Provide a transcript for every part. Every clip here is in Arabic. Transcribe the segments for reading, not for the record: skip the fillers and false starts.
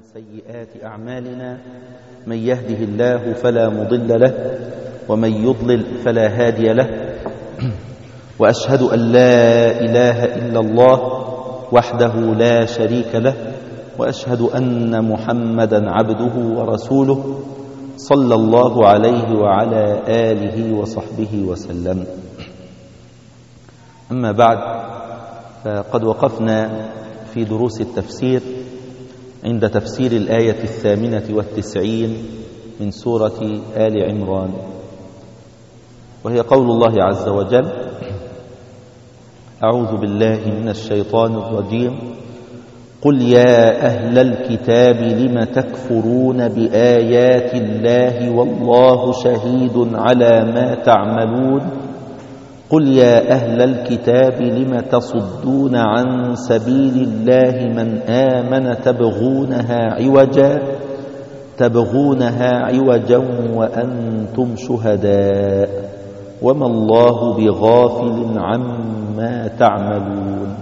سيئات أعمالنا من يهده الله فلا مضل له ومن يضلل فلا هادي له. وأشهد أن لا إله إلا الله وحده لا شريك له، وأشهد أن محمدا عبده ورسوله صلى الله عليه وعلى آله وصحبه وسلم. أما بعد، فقد وقفنا في دروس التفسير عند تفسير الآية 98 من سورة آل عمران، وهي قول الله عز وجل: أعوذ بالله من الشيطان الرجيم. قل يا أهل الكتاب لم تكفرون بآيات الله والله شهيد على ما تعملون. قل يا أهل الكتاب لم تصدون عن سبيل الله من آمن تبغونها عوجا وأنتم شهداء وما الله بغافل عما تعملون.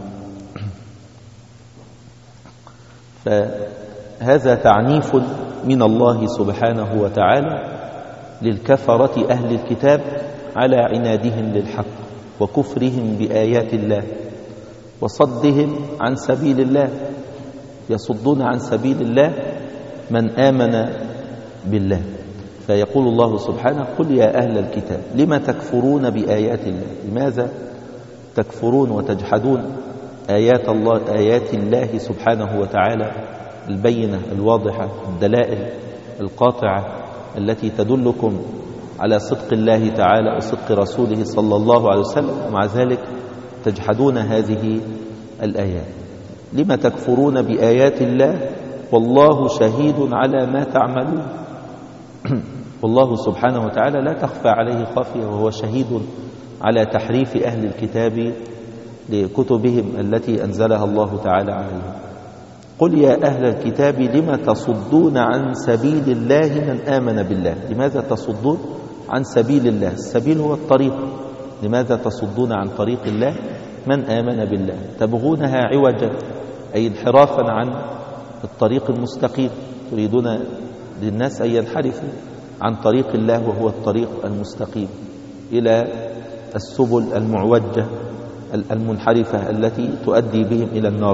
فهذا تعنيف من الله سبحانه وتعالى للكفرة أهل الكتاب على عنادهم للحق وكفرهم بآيات الله وصدهم عن سبيل الله. يصدون عن سبيل الله من آمن بالله. فيقول الله سبحانه: قل يا أهل الكتاب لم تكفرون بآيات الله. لماذا تكفرون وتجحدون آيات الله سبحانه وتعالى البينة الواضحة، الدلائل القاطعة التي تدلكم على صدق الله تعالى وصدق رسوله صلى الله عليه وسلم، ومع ذلك تجحدون هذه الآيات. لم تكفرون بآيات الله والله شهيد على ما تعملون. والله سبحانه وتعالى لا تخفى عليه خافية، وهو شهيد على تحريف أهل الكتاب لكتبهم التي أنزلها الله تعالى عليهم. قل يا أهل الكتاب لم تصدون عن سبيل الله من آمن بالله. لماذا تصدون عن سبيل الله؟ السبيل هو الطريق. لماذا تصدون عن طريق الله من آمن بالله؟ تبغونها عوجا، أي انحرافا عن الطريق المستقيم. تريدون للناس أن ينحرفوا عن طريق الله وهو الطريق المستقيم إلى السبل المعوجة المنحرفة التي تؤدي بهم إلى النار.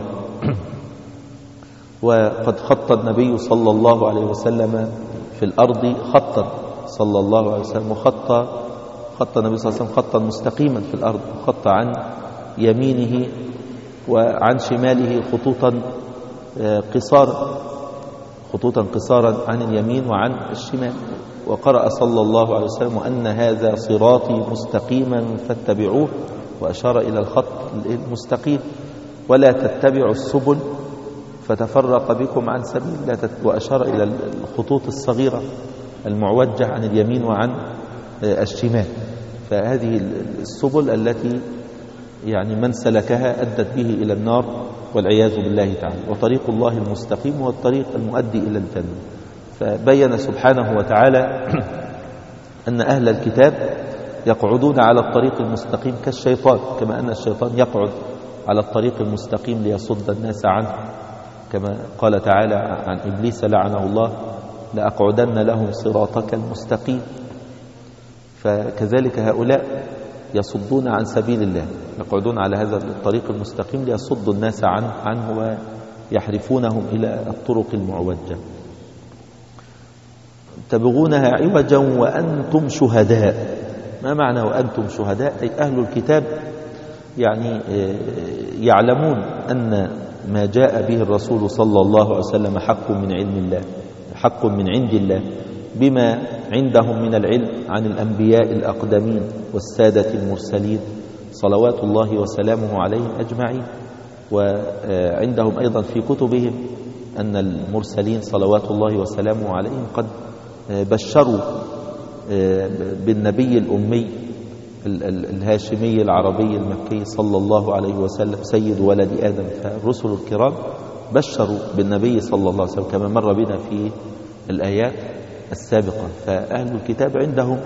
وقد خط النبي صلى الله عليه وسلم في الأرض خطا صلى الله عليه وسلم، خط النبي صلى الله عليه وسلم خطا مستقيما في الأرض، خط عن يمينه وعن شماله خطوطا قصارا عن اليمين وعن الشمال. وقرأ صلى الله عليه وسلم: أن هذا صراطي مستقيما فاتبعوه، وأشار إلى الخط المستقيم، ولا تتبعوا السبل فتفرق بكم عن سبيل. وأشار إلى الخطوط الصغيرة المعوجة عن اليمين وعن الشمال. فهذه السبل التي من سلكها أدت به إلى النار والعياذ بالله تعالى. وطريق الله المستقيم هو الطريق المؤدي إلى الجنة. فبين سبحانه وتعالى أن أهل الكتاب يقعدون على الطريق المستقيم كالشيطان، كما أن الشيطان يقعد على الطريق المستقيم ليصد الناس عنه، كما قال تعالى عن إبليس لعنه الله: لأقعدن لهم صراطك المستقيم. فكذلك هؤلاء يصدون عن سبيل الله، يقعدون على هذا الطريق المستقيم ليصدوا الناس عنه ويحرفونهم إلى الطرق المعوجة. تبغونها عوجا وأنتم شهداء. ما معنى وأنتم شهداء؟ أي أهل الكتاب يعلمون أن ما جاء به الرسول صلى الله عليه وسلم حق من علم الله، حق من عند الله، بما عندهم من العلم عن الأنبياء الأقدمين والسادة المرسلين صلوات الله وسلامه عليهم أجمعين. وعندهم أيضا في كتبهم أن المرسلين صلوات الله وسلامه عليهم قد بشروا بالنبي الأمي الهاشمي العربي المكي صلى الله عليه وسلم سيد ولد آدم. فالرسل الكرام بشروا بالنبي صلى الله عليه وسلم كما مر بنا في الآيات السابقة. فأهل الكتاب عندهم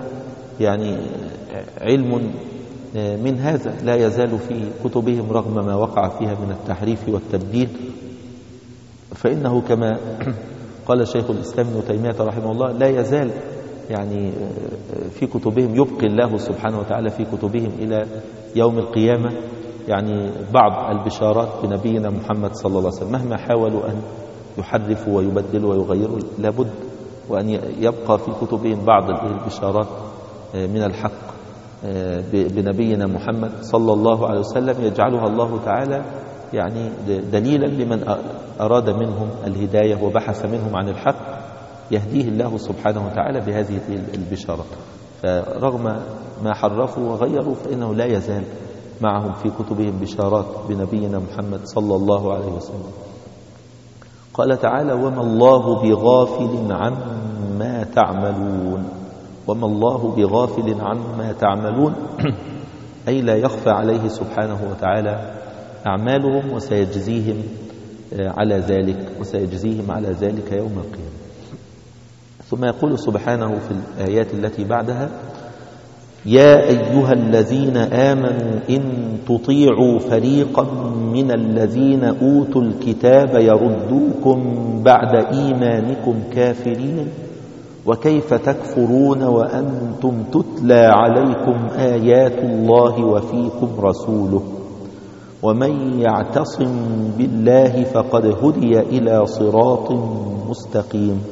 علم من هذا لا يزال في كتبهم رغم ما وقع فيها من التحريف والتبديل. فإنه كما قال شيخ الإسلام ابن تيمية رحمه الله: لا يزال يعني في كتبهم، يبقي الله سبحانه وتعالى في كتبهم إلى يوم القيامة يعني بعض البشارات بنبينا محمد صلى الله عليه وسلم، مهما حاولوا أن يحرفوا ويبدلوا ويغيروا لابد وأن يبقى في كتبهم بعض البشارات من الحق بنبينا محمد صلى الله عليه وسلم، يجعلها الله تعالى يعني دليلا لمن أراد منهم الهداية وبحث منهم عن الحق، يهديه الله سبحانه وتعالى بهذه البشارات. فرغم ما حرفوا وغيروا فإنه لا يزال معهم في كتبهم بشارات بنبينا محمد صلى الله عليه وسلم. قال تعالى: وما الله بغافل عما تعملون. وما الله بغافل عما تعملون أي لا يخفى عليه سبحانه وتعالى أعمالهم، وسيجزيهم على ذلك، وسيجزيهم على ذلك يوم القيامة. ثم يقول سبحانه في الآيات التي بعدها: يا أيها الذين آمنوا إن تطيعوا فريقا من الذين أوتوا الكتاب يردوكم بعد إيمانكم كافرين وكيف تكفرون وأنتم تتلى عليكم آيات الله وفيكم رسوله ومن يعتصم بالله فقد هدي إلى صراط مستقيم.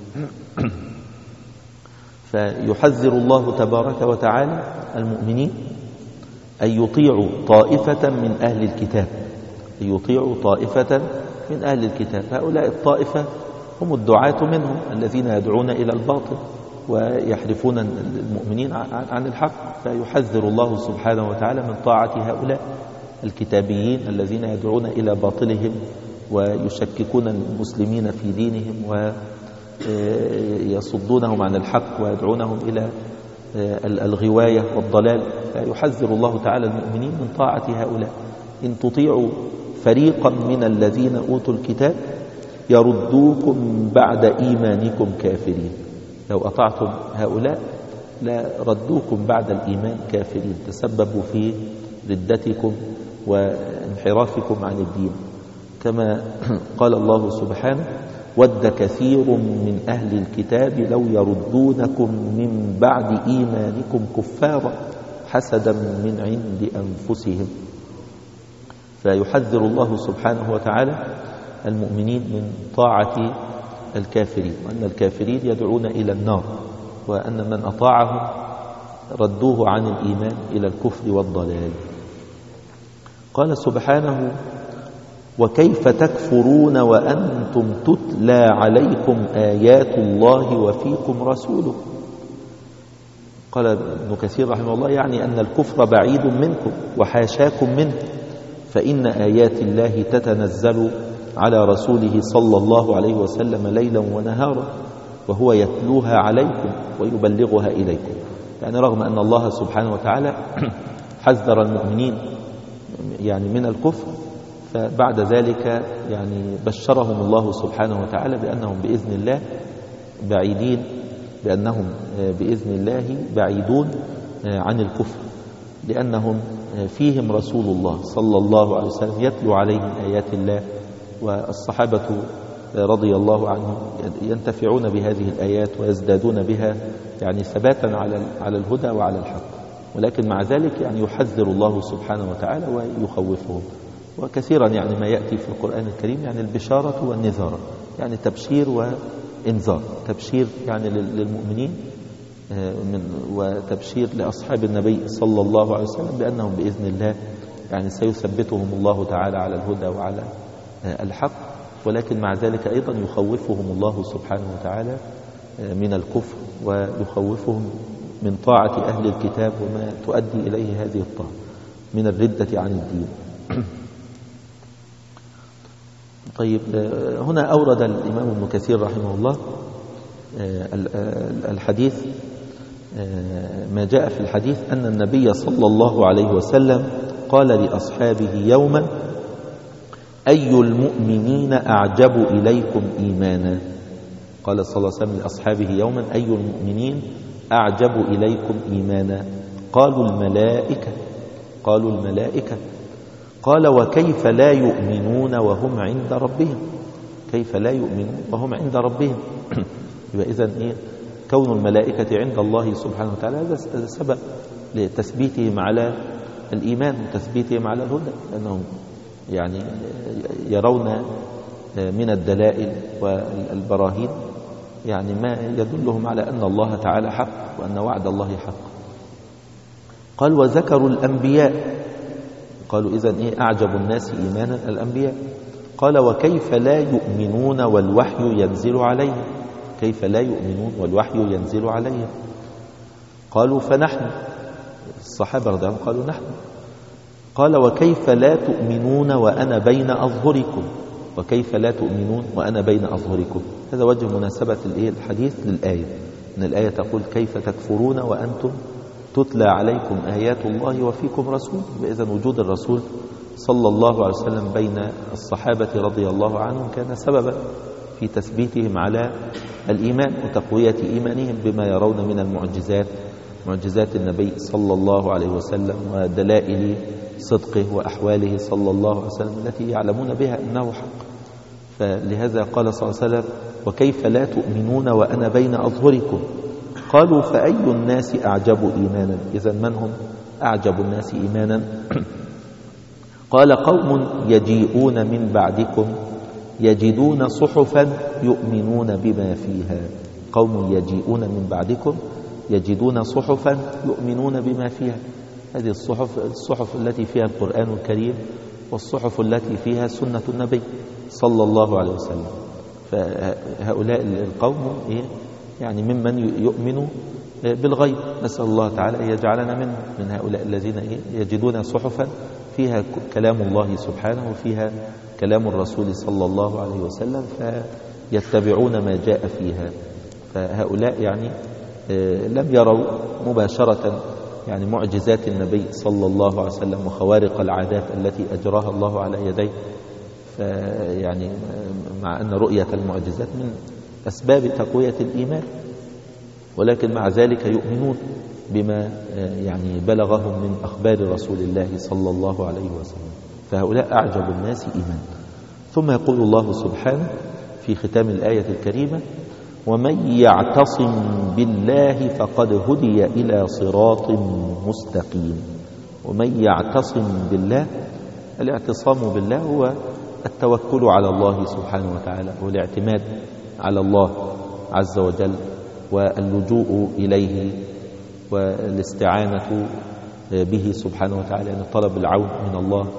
فيحذر الله تبارك وتعالى المؤمنين أن يطيعوا طائفة من أهل الكتاب، أن يطيعوا طائفة من أهل الكتاب. هؤلاء الطائفة هم الدعاة منهم الذين يدعون إلى الباطل ويحرفون المؤمنين عن الحق. فيحذر الله سبحانه وتعالى من طاعة هؤلاء الكتابيين الذين يدعون إلى باطلهم ويشككون المسلمين في دينهم ويصدونهم عن الحق ويدعونهم إلى الغواية والضلال. فيحذر الله تعالى المؤمنين من طاعة هؤلاء. إن تطيعوا فريقا من الذين أوتوا الكتاب يردوكم بعد إيمانكم كافرين. لو أطعتم هؤلاء لا ردوكم بعد الإيمان كافرين، تسببوا في ردتكم وانحرافكم عن الدين. كما قال الله سبحانه: ود كثير من أهل الكتاب لو يردونكم من بعد إيمانكم كفارا حسدا من عند أنفسهم. فيحذر الله سبحانه وتعالى المؤمنين من طاعة الكافرين، وأن الكافرين يدعون إلى النار، وأن من أطاعهم ردوه عن الإيمان إلى الكفر والضلال. قال سبحانه: وكيف تكفرون وأنتم تتلى عليكم آيات الله وفيكم رسوله. قال ابن كثير رحمه الله: يعني أن الكفر بعيد منكم وحاشاكم منه، فإن آيات الله تتنزل على رسوله صلى الله عليه وسلم ليلا ونهارا وهو يتلوها عليكم ويبلغها إليكم. يعني رغم أن الله سبحانه وتعالى حذر المؤمنين يعني من الكفر، فبعد ذلك يعني بشرهم الله سبحانه وتعالى بأنهم بإذن الله بعيدين، بأنهم بإذن الله بعيدون عن الكفر، لأنهم فيهم رسول الله صلى الله عليه وسلم يتلو عليهم آيات الله، والصحابة رضي الله عنهم ينتفعون بهذه الآيات ويزدادون بها يعني ثباتا على الهدى وعلى الحق. ولكن مع ذلك يعني يحذر الله سبحانه وتعالى ويخوفهم. وكثيرا يعني ما يأتي في القرآن الكريم يعني البشارة والنذارة، يعني تبشير وإنذار. تبشير يعني للمؤمنين وتبشير لأصحاب النبي صلى الله عليه وسلم بأنهم بإذن الله يعني سيثبتهم الله تعالى على الهدى وعلى الحق. ولكن مع ذلك أيضا يخوفهم الله سبحانه وتعالى من الكفر، ويخوفهم من طاعة أهل الكتاب وما تؤدي إليه هذه الطاعة من الردة عن الدين. طيب، هنا أورد الإمام ابن كثير رحمه الله الحديث، ما جاء في الحديث أن النبي صلى الله عليه وسلم قال لأصحابه يوما: أي المؤمنين أعجب إليكم إيمانا. قال صلى الله عليه وسلم لأصحابه يوما: أي المؤمنين أعجب إليكم إيمانا. قالوا الملائكة. قالوا الملائكة. قال: وكيف لا يؤمنون وهم عند ربهم. كيف لا يؤمنون وهم عند ربهم. يبقى إذن كون الملائكة عند الله سبحانه وتعالى هذا سبب لتثبيتهم على الإيمان وتثبيتهم على الهدى، لأنهم يعني يرون من الدلائل والبراهين يعني ما يدلهم على أن الله تعالى حق وأن وعد الله حق. قال وذكروا الأنبياء، قالوا إذن أعجب الناس إيمانا الأنبياء. قال وكيف لا يؤمنون والوحي ينزل عليهم، كيف لا يؤمنون والوحي ينزل عليهم؟ قالوا فنحن، الصحابة رضي الله عنهم قالوا نحن. قال وكيف لا تؤمنون وأنا بين أظهركم، وكيف لا تؤمنون وأنا بين أظهركم. هذا وجه مناسبة الحديث للآية، أن الآية تقول كيف تكفرون وأنتم تتلى عليكم آيات الله وفيكم رسول. إذن وجود الرسول صلى الله عليه وسلم بين الصحابة رضي الله عنهم كان سببا في تثبيتهم على الإيمان وتقوية إيمانهم بما يرون من المعجزات، معجزات النبي صلى الله عليه وسلم ودلائل صدقه وأحواله صلى الله عليه وسلم التي يعلمون بها أنه حق. فلهذا قال صلى الله عليه وسلم وكيف لا تؤمنون وأنا بين أظهركم. قالوا فأي الناس أعجب إيمانا، إذن من هم أعجب الناس إيمانا؟ قال قوم يجيئون من بعدكم يجدون صحفا يؤمنون بما فيها. قوم يجيئون من بعدكم يجدون صحفا يؤمنون بما فيها. هذه الصحف التي فيها القرآن الكريم والصحف التي فيها سنة النبي صلى الله عليه وسلم. فهؤلاء القوم يعني ممن يؤمن بالغيب، نسأل الله تعالى أن يجعلنا من هؤلاء الذين يجدون صحفا فيها كلام الله سبحانه وفيها كلام الرسول صلى الله عليه وسلم فيتبعون ما جاء فيها. فهؤلاء يعني لم يروا مباشرة يعني معجزات النبي صلى الله عليه وسلم وخوارق العادات التي أجراها الله على يديه، يعني مع أن رؤية المعجزات من أسباب تقوية الإيمان، ولكن مع ذلك يؤمنون بما يعني بلغهم من أخبار رسول الله صلى الله عليه وسلم. فهؤلاء أعجب الناس إيمان. ثم يقول الله سبحانه في ختام الآية الكريمة ومن يعتصم بالله فقد هدي إلى صراط مستقيم. ومن يعتصم بالله، الاعتصام بالله هو التوكل على الله سبحانه وتعالى والاعتماد على الله عز وجل واللجوء إليه والاستعانة به سبحانه وتعالى، يعني طلب العون من الله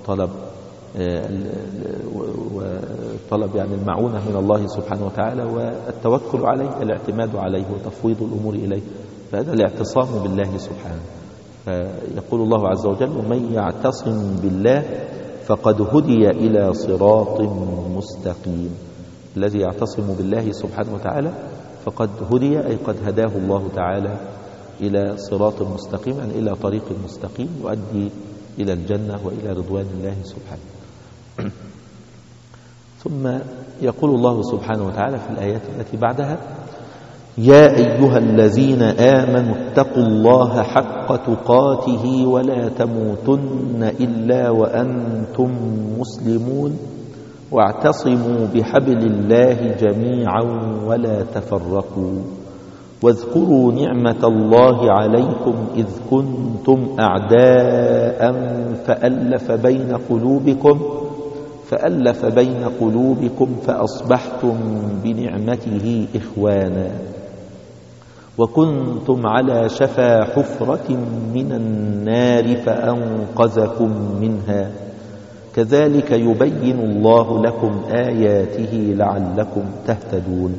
وطلب يعني المعونة من الله سبحانه وتعالى والتوكل عليه، الاعتماد عليه وتفويض الأمور إليه. فهذا الاعتصام بالله سبحانه. فيقول الله عز وجل ومن يعتصم بالله فقد هدي إلى صراط مستقيم. الذي يعتصم بالله سبحانه وتعالى فقد هدي، أي قد هداه الله تعالى إلى صراط مستقيم، يعني إلى طريق مستقيم يؤدي إلى الجنة وإلى رضوان الله سبحانه. ثم يقول الله سبحانه وتعالى في الآيات التي بعدها يا أيها الذين آمنوا اتقوا الله حق تقاته ولا تموتن إلا وأنتم مسلمون واعتصموا بحبل الله جميعا ولا تفرقوا واذكروا نعمة الله عليكم إذ كنتم أعداء فألف بين قلوبكم فأصبحتم بنعمته إخوانا وكنتم على شفا حفرة من النار فأنقذكم منها كذلك يبين الله لكم آياته لعلكم تهتدون.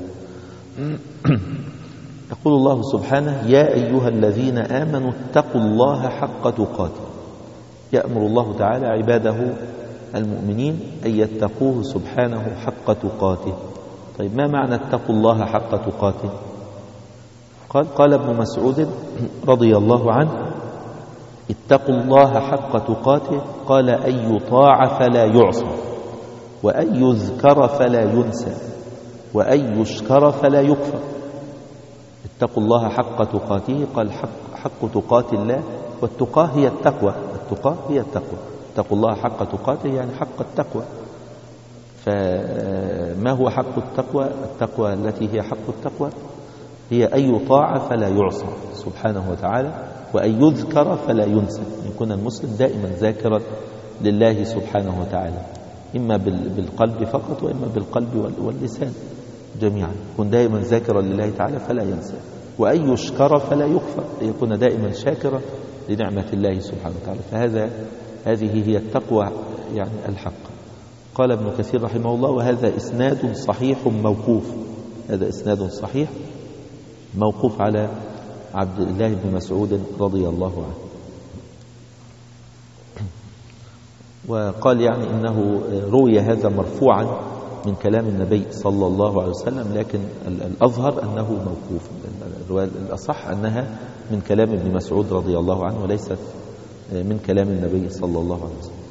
يقول الله سبحانه يا أيها الذين آمنوا اتقوا الله حق تقاته. يأمر الله تعالى عباده المؤمنين أن يتقوه سبحانه حق تقاته. طيب ما معنى اتقوا الله حق تقاته؟ قال ابن مسعود رضي الله عنه اتقوا الله حق تقاته قال أن يطاع فلا يعصى وأن يذكر فلا ينسى وأن يشكر فلا يكفر. اتقوا الله حق تقاته قال حق تقات الله، والتقى هي التقوى، التقى هي التقوى. اتقوا الله حق تقاته يعني حق التقوى. فما هو حق التقوى؟ التقوى التي هي حق التقوى هي أن يطاع فلا يعصى سبحانه وتعالى، وأن يذكر فلا ينسى، يكون المسلم دائما ذاكرا لله سبحانه وتعالى، إما بالقلب فقط وإما بالقلب واللسان جميعا، يكون دائما ذاكرا لله تعالى فلا ينسى، وأن يشكر فلا يكفر، يكون دائما شاكرا لنعمة الله سبحانه وتعالى. هذه هي التقوى يعني الحق. قال ابن كثير رحمه الله: وهذا إسناد صحيح موقوف، هذا إسناد صحيح موقوف على عبد الله بن مسعود رضي الله عنه. وقال يعني إنه روي هذا مرفوعا من كلام النبي صلى الله عليه وسلم، لكن الأظهر أنه موقوف، الأصح أنها من كلام ابن مسعود رضي الله عنه وليست من كلام النبي صلى الله عليه وسلم.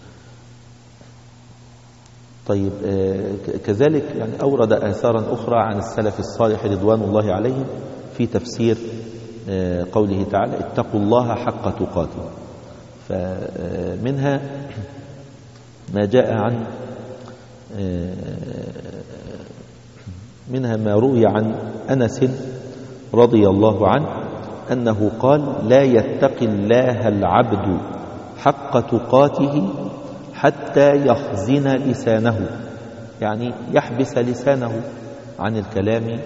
طيب، كذلك يعني أورد آثارا أخرى عن السلف الصالح رضوان الله عليهم في تفسير قوله تعالى: اتقوا الله حق تقاته. فمنها ما جاء عن منها ما روي عن أنس رضي الله عنه أنه قال: لا يتقي الله العبد حق تقاته حتى يخزن لسانه، يعني يحبس لسانه عن الكلام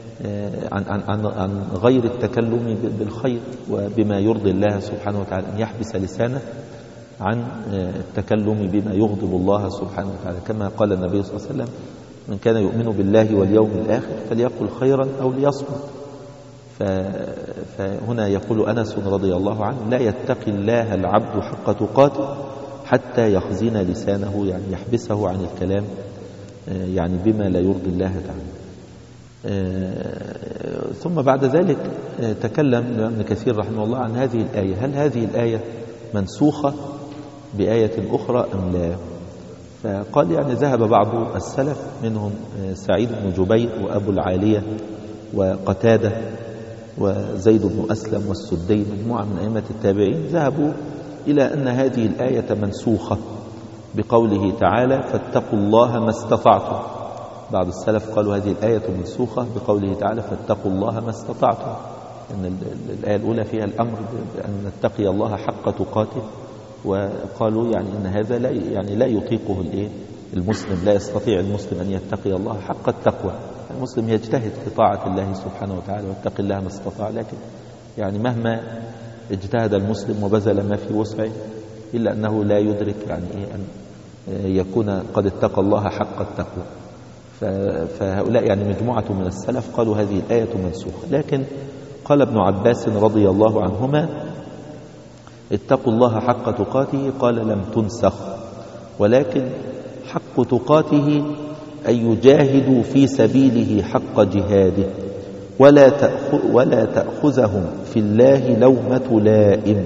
عن غير التكلم بالخير وبما يرضي الله سبحانه وتعالى، أن يحبس لسانه عن التكلم بما يغضب الله سبحانه وتعالى، كما قال النبي صلى الله عليه وسلم: من كان يؤمن بالله واليوم الآخر فليقل خيرا أو ليصمت. فهنا يقول أنس رضي الله عنه: لا يتقي الله العبد حق تقاته حتى يخزن لسانه، يعني يحبسه عن الكلام يعني بما لا يرضي الله تعالى. ثم بعد ذلك تكلم ابن كثير رحمه الله عن هذه الآية، هل هذه الآية منسوخة بآية أخرى أم لا؟ فقال يعني ذهب بعض السلف منهم سعيد بن جبير وأبو العالية وقتادة وزيد بن أسلم والسدي، مجموعة من أئمة التابعين، ذهبوا إلى أن هذه الآية منسوخة بقوله تعالى: فاتقوا الله ما استطعتم. بعض السلف قالوا هذه الآية منسوخة بقوله تعالى: فاتقوا الله ما استطعتم، أن الآية الأولى فيها الأمر بأن نتقي الله حق تقاته، وقالوا يعني أن هذا لا يطيقه المسلم، لا يستطيع المسلم أن يتقي الله حق التقوى. المسلم يجتهد في طاعة الله سبحانه وتعالى ويتقي الله ما استطاع، لكن يعني مهما اجتهد المسلم وبذل ما في وسعه إلا أنه لا يدرك يعني أن يكون قد اتقى الله حق التقوى. فهؤلاء يعني مجموعة من السلف قالوا هذه الآية منسوخة، لكن قال ابن عباس رضي الله عنهما: اتقوا الله حق تقاته، قال لم تنسخ، ولكن حق تقاته أن يجاهدوا في سبيله حق جهاده، ولا تأخذهم في الله لومة لائم،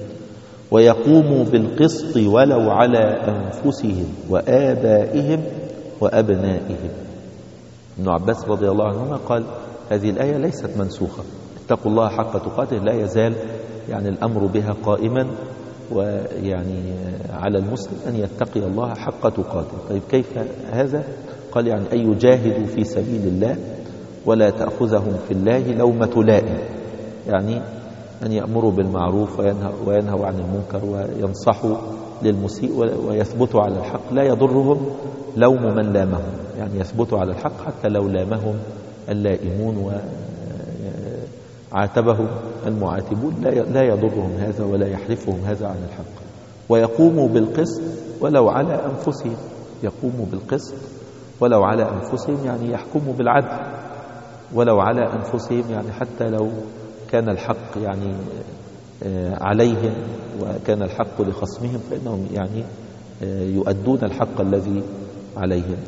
ويقوموا بالقسط ولو على أنفسهم وآبائهم وأبنائهم. ابن عباس رضي الله عنهما قال هذه الآية ليست منسوخة، اتقوا الله حق تقاته لا يزال يعني الأمر بها قائما، ويعني على المسلم أن يتقي الله حق تقاته. طيب كيف هذا؟ قال يعني أن يجاهدوا في سبيل الله ولا تأخذهم في الله لومة لائم، يعني أن يأمروا بالمعروف وينهوا عن المنكر وينصحوا للمسيء ويثبتوا على الحق، لا يضرهم لوم من لامهم، يعني يثبتوا على الحق حتى لو لامهم اللائمون وعاتبهم المعاتبون، لا يضرهم هذا ولا يحرفهم هذا عن الحق. ويقوموا بالقسط ولو على أنفسهم، يقوموا بالقسط ولو على أنفسهم، يعني يحكموا بالعدل ولو على أنفسهم، يعني حتى لو كان الحق يعني عليهم وكان الحق لخصمهم فإنهم يعني يؤدون الحق الذي عليهم.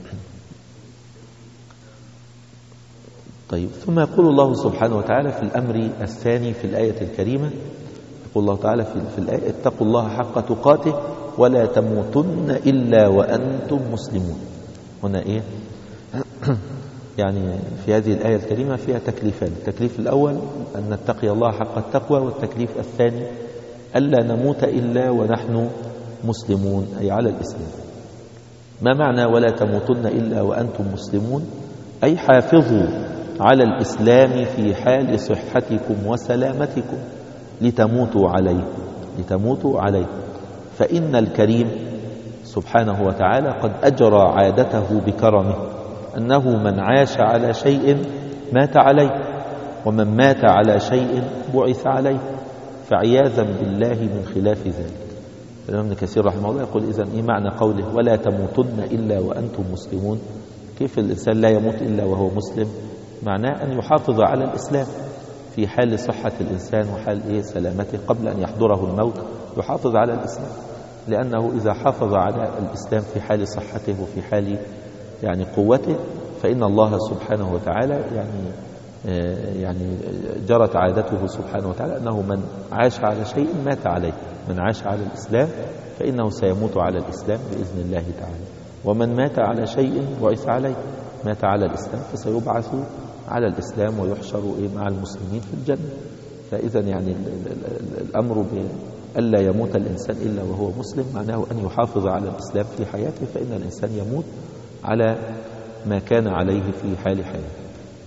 طيب، ثم يقول الله سبحانه وتعالى في الأمر الثاني في الآية الكريمة، يقول الله تعالى في الآية: اتقوا الله حق تقاته ولا تموتن إلا وأنتم مسلمون. هنا إيه؟ يعني في هذه الآية الكريمة فيها تكليفان، التكليف الأول أن نتقي الله حق التقوى، والتكليف الثاني ألا نموت إلا ونحن مسلمون، أي على الإسلام. ما معنى ولا تموتن إلا وأنتم مسلمون؟ أي حافظوا على الإسلام في حال صحتكم وسلامتكم لتموتوا عليه. فإن الكريم سبحانه وتعالى قد أجرى عادته بكرمه أنه من عاش على شيء مات عليه، ومن مات على شيء بعث عليه، فعياذا بالله من خلاف ذلك. الإمام ابن كثير رحمه الله يقول إذن إيه معنى قوله ولا تموتن إلا وأنتم مسلمون؟ كيف الإنسان لا يموت إلا وهو مسلم؟ معناه أن يحافظ على الإسلام في حال صحة الإنسان وحال سلامته قبل أن يحضره الموت، يحافظ على الإسلام، لأنه إذا حافظ على الإسلام في حال صحته وفي حال يعني قوته، فإن الله سبحانه وتعالى يعني جرت عادته سبحانه وتعالى أنه من عاش على شيء مات عليه، من عاش على الإسلام فإنه سيموت على الإسلام بإذن الله تعالى، ومن مات على شيء بعث عليه، مات على الإسلام فسيبعث على الإسلام ويحشر مع المسلمين في الجنة. فإذا يعني الأمر بألا يموت الإنسان إلا وهو مسلم معناه أن يحافظ على الإسلام في حياته، فإن الإنسان يموت على ما كان عليه في حال حياته.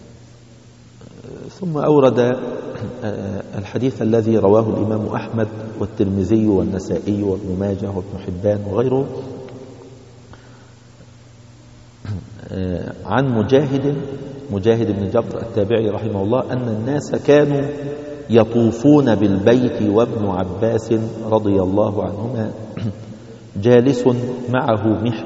ثم أورد الحديث الذي رواه الإمام أحمد والترمذي والنسائي وابن ماجه وابن حبان وغيره عن مجاهد بن جبر التابعي رحمه الله أن الناس كانوا يطوفون بالبيت وابن عباس رضي الله عنهما جالس معه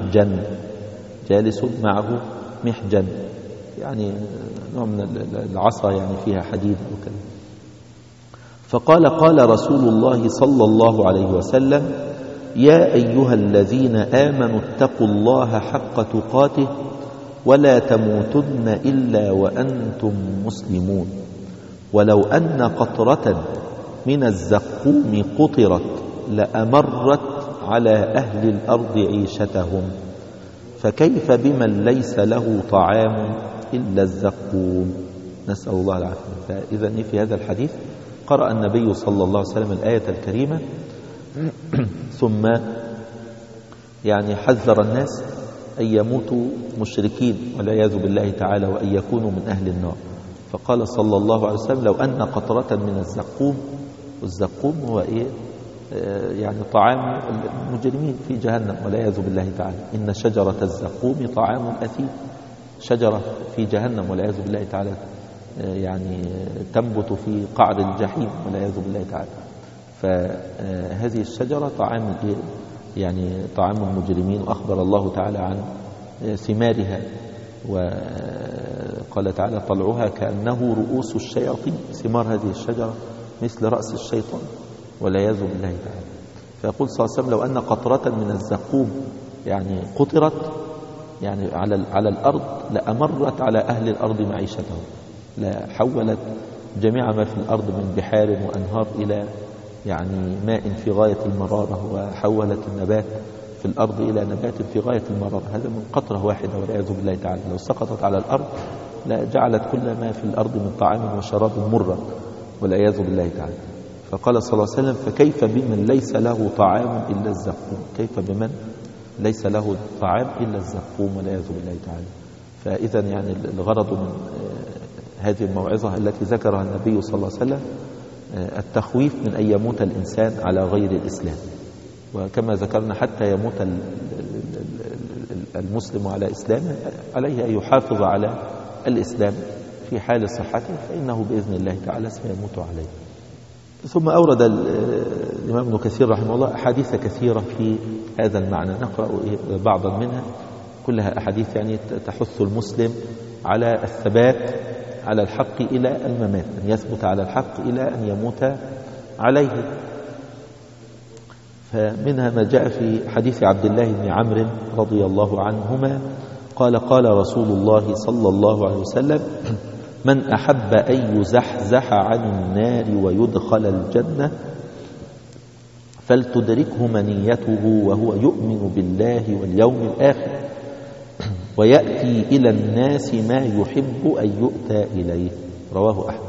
محجن، يعني نوع من العصا يعني فيها حديد وكذا. فقال قال رسول الله صلى الله عليه وسلم يا أيها الذين آمنوا اتقوا الله حق تقاته ولا تموتن إلا وأنتم مسلمون، ولو أن قطرة من الزقوم قطرت لأمرت على أهل الأرض عيشتهم، فكيف بمن ليس له طعام إلا الزقوم، نسأل الله العافية. فإذا في هذا الحديث قرأ النبي صلى الله عليه وسلم الآية الكريمة ثم يعني حذر الناس أن يموتوا مشركين والعياذ بالله تعالى وأن يكونوا من أهل النار. فقال صلى الله عليه وسلم لو أن قطرة من الزقوم، والزقوم هو يعني طعام المجرمين في جهنم والعياذ بالله تعالى، إن شجرة الزقوم طعام الأثيم، شجرة في جهنم والعياذ بالله تعالى يعني تنبت في قعر الجحيم والعياذ بالله تعالى. فهذه الشجرة طعام المجرمين، وأخبر الله تعالى عن ثمارها وقال تعالى طلعها كأنه رؤوس الشياطين، ثمار هذه الشجرة مثل رأس الشيطان والعياذ بالله تعالى. فيقول صلى الله عليه وسلم لو أن قطرة من الزقوم يعني قطرت يعني على الأرض لأمرت على أهل الأرض معيشتهم، لحولت جميع ما في الأرض من بحار وأنهار إلى يعني ماء في غاية المرارة، وحولت النبات في الأرض إلى نبات في غاية المرارة، هذا من قطرة واحدة والعياذ بالله تعالى. لو سقطت على الأرض لجعلت كل ما في الأرض من طعام وشراب مرا والعياذ بالله تعالى. فقال صلى الله عليه وسلم فكيف بمن ليس له طعام إلا الزقوم، كيف بمن ليس له طعام إلا الزقوم والعياذ بالله تعالى. فإذا يعني الغرض من هذه الموعظة التي ذكرها النبي صلى الله عليه وسلم التخويف من أن يموت الإنسان على غير الإسلام، وكما ذكرنا حتى يموت المسلم على إسلامه عليه أن يحافظ على الإسلام في حال صحته، فإنه بإذن الله تعالى سيموت عليه. ثم أورد الإمام ابن كثير رحمه الله أحاديث كثيرة في هذا المعنى، نقرأ بعضا منها، كلها أحاديث يعني تحث المسلم على الثبات على الحق إلى الممات، أن يثبت على الحق إلى أن يموت عليه. فمنها ما جاء في حديث عبد الله بن عمرو رضي الله عنهما قال قال رسول الله صلى الله عليه وسلم من أحب أن يزحزح عن النار ويدخل الجنة فلتدركه منيته وهو يؤمن بالله واليوم الآخر ويأتي إلى الناس ما يحب أن يؤتى إليه، رواه أحمد.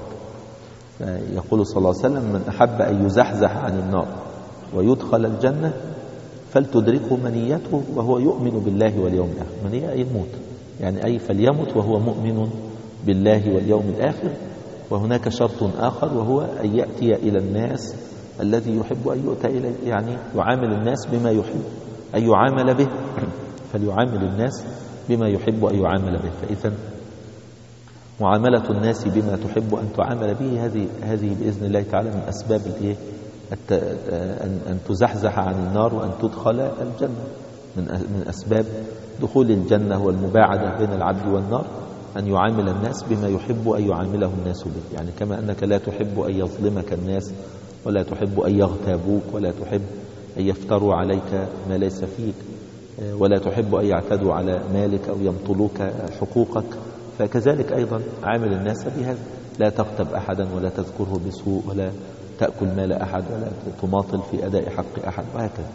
يقول صلى الله عليه وسلم من أحب أن يزحزح عن النار ويدخل الجنة فلتدركه منيته وهو يؤمن بالله واليوم الآخر. منية أي يموت، يعني أي فليمت وهو مؤمن بالله واليوم الآخر. وهناك شرط آخر وهو أن يأتي إلى الناس الذي يحب أن يؤتى إليه، يعني يعامل الناس بما يحب أن يعامل به، فليعامل الناس بما يحب أن يعامل به. فإذا معاملة الناس بما تحب أن تعامل به هذه بإذن الله تعالى من أسباب أن تزحزح عن النار وأن تدخل الجنة. من أسباب دخول الجنة والمباعدة بين العبد والنار أن يعامل الناس بما يحب أن يعامله الناس به. يعني كما أنك لا تحب أن يظلمك الناس، ولا تحب أن يغتابوك، ولا تحب أن يفتروا عليك ما ليس فيك، ولا تحب أن يعتدوا على مالك أو يمطلوك حقوقك، فكذلك أيضا عامل الناس بهذا. لا تغتب أحدا، ولا تذكره بسوء، ولا تأكل مال أحد، ولا تماطل في أداء حق أحد، وهكذا.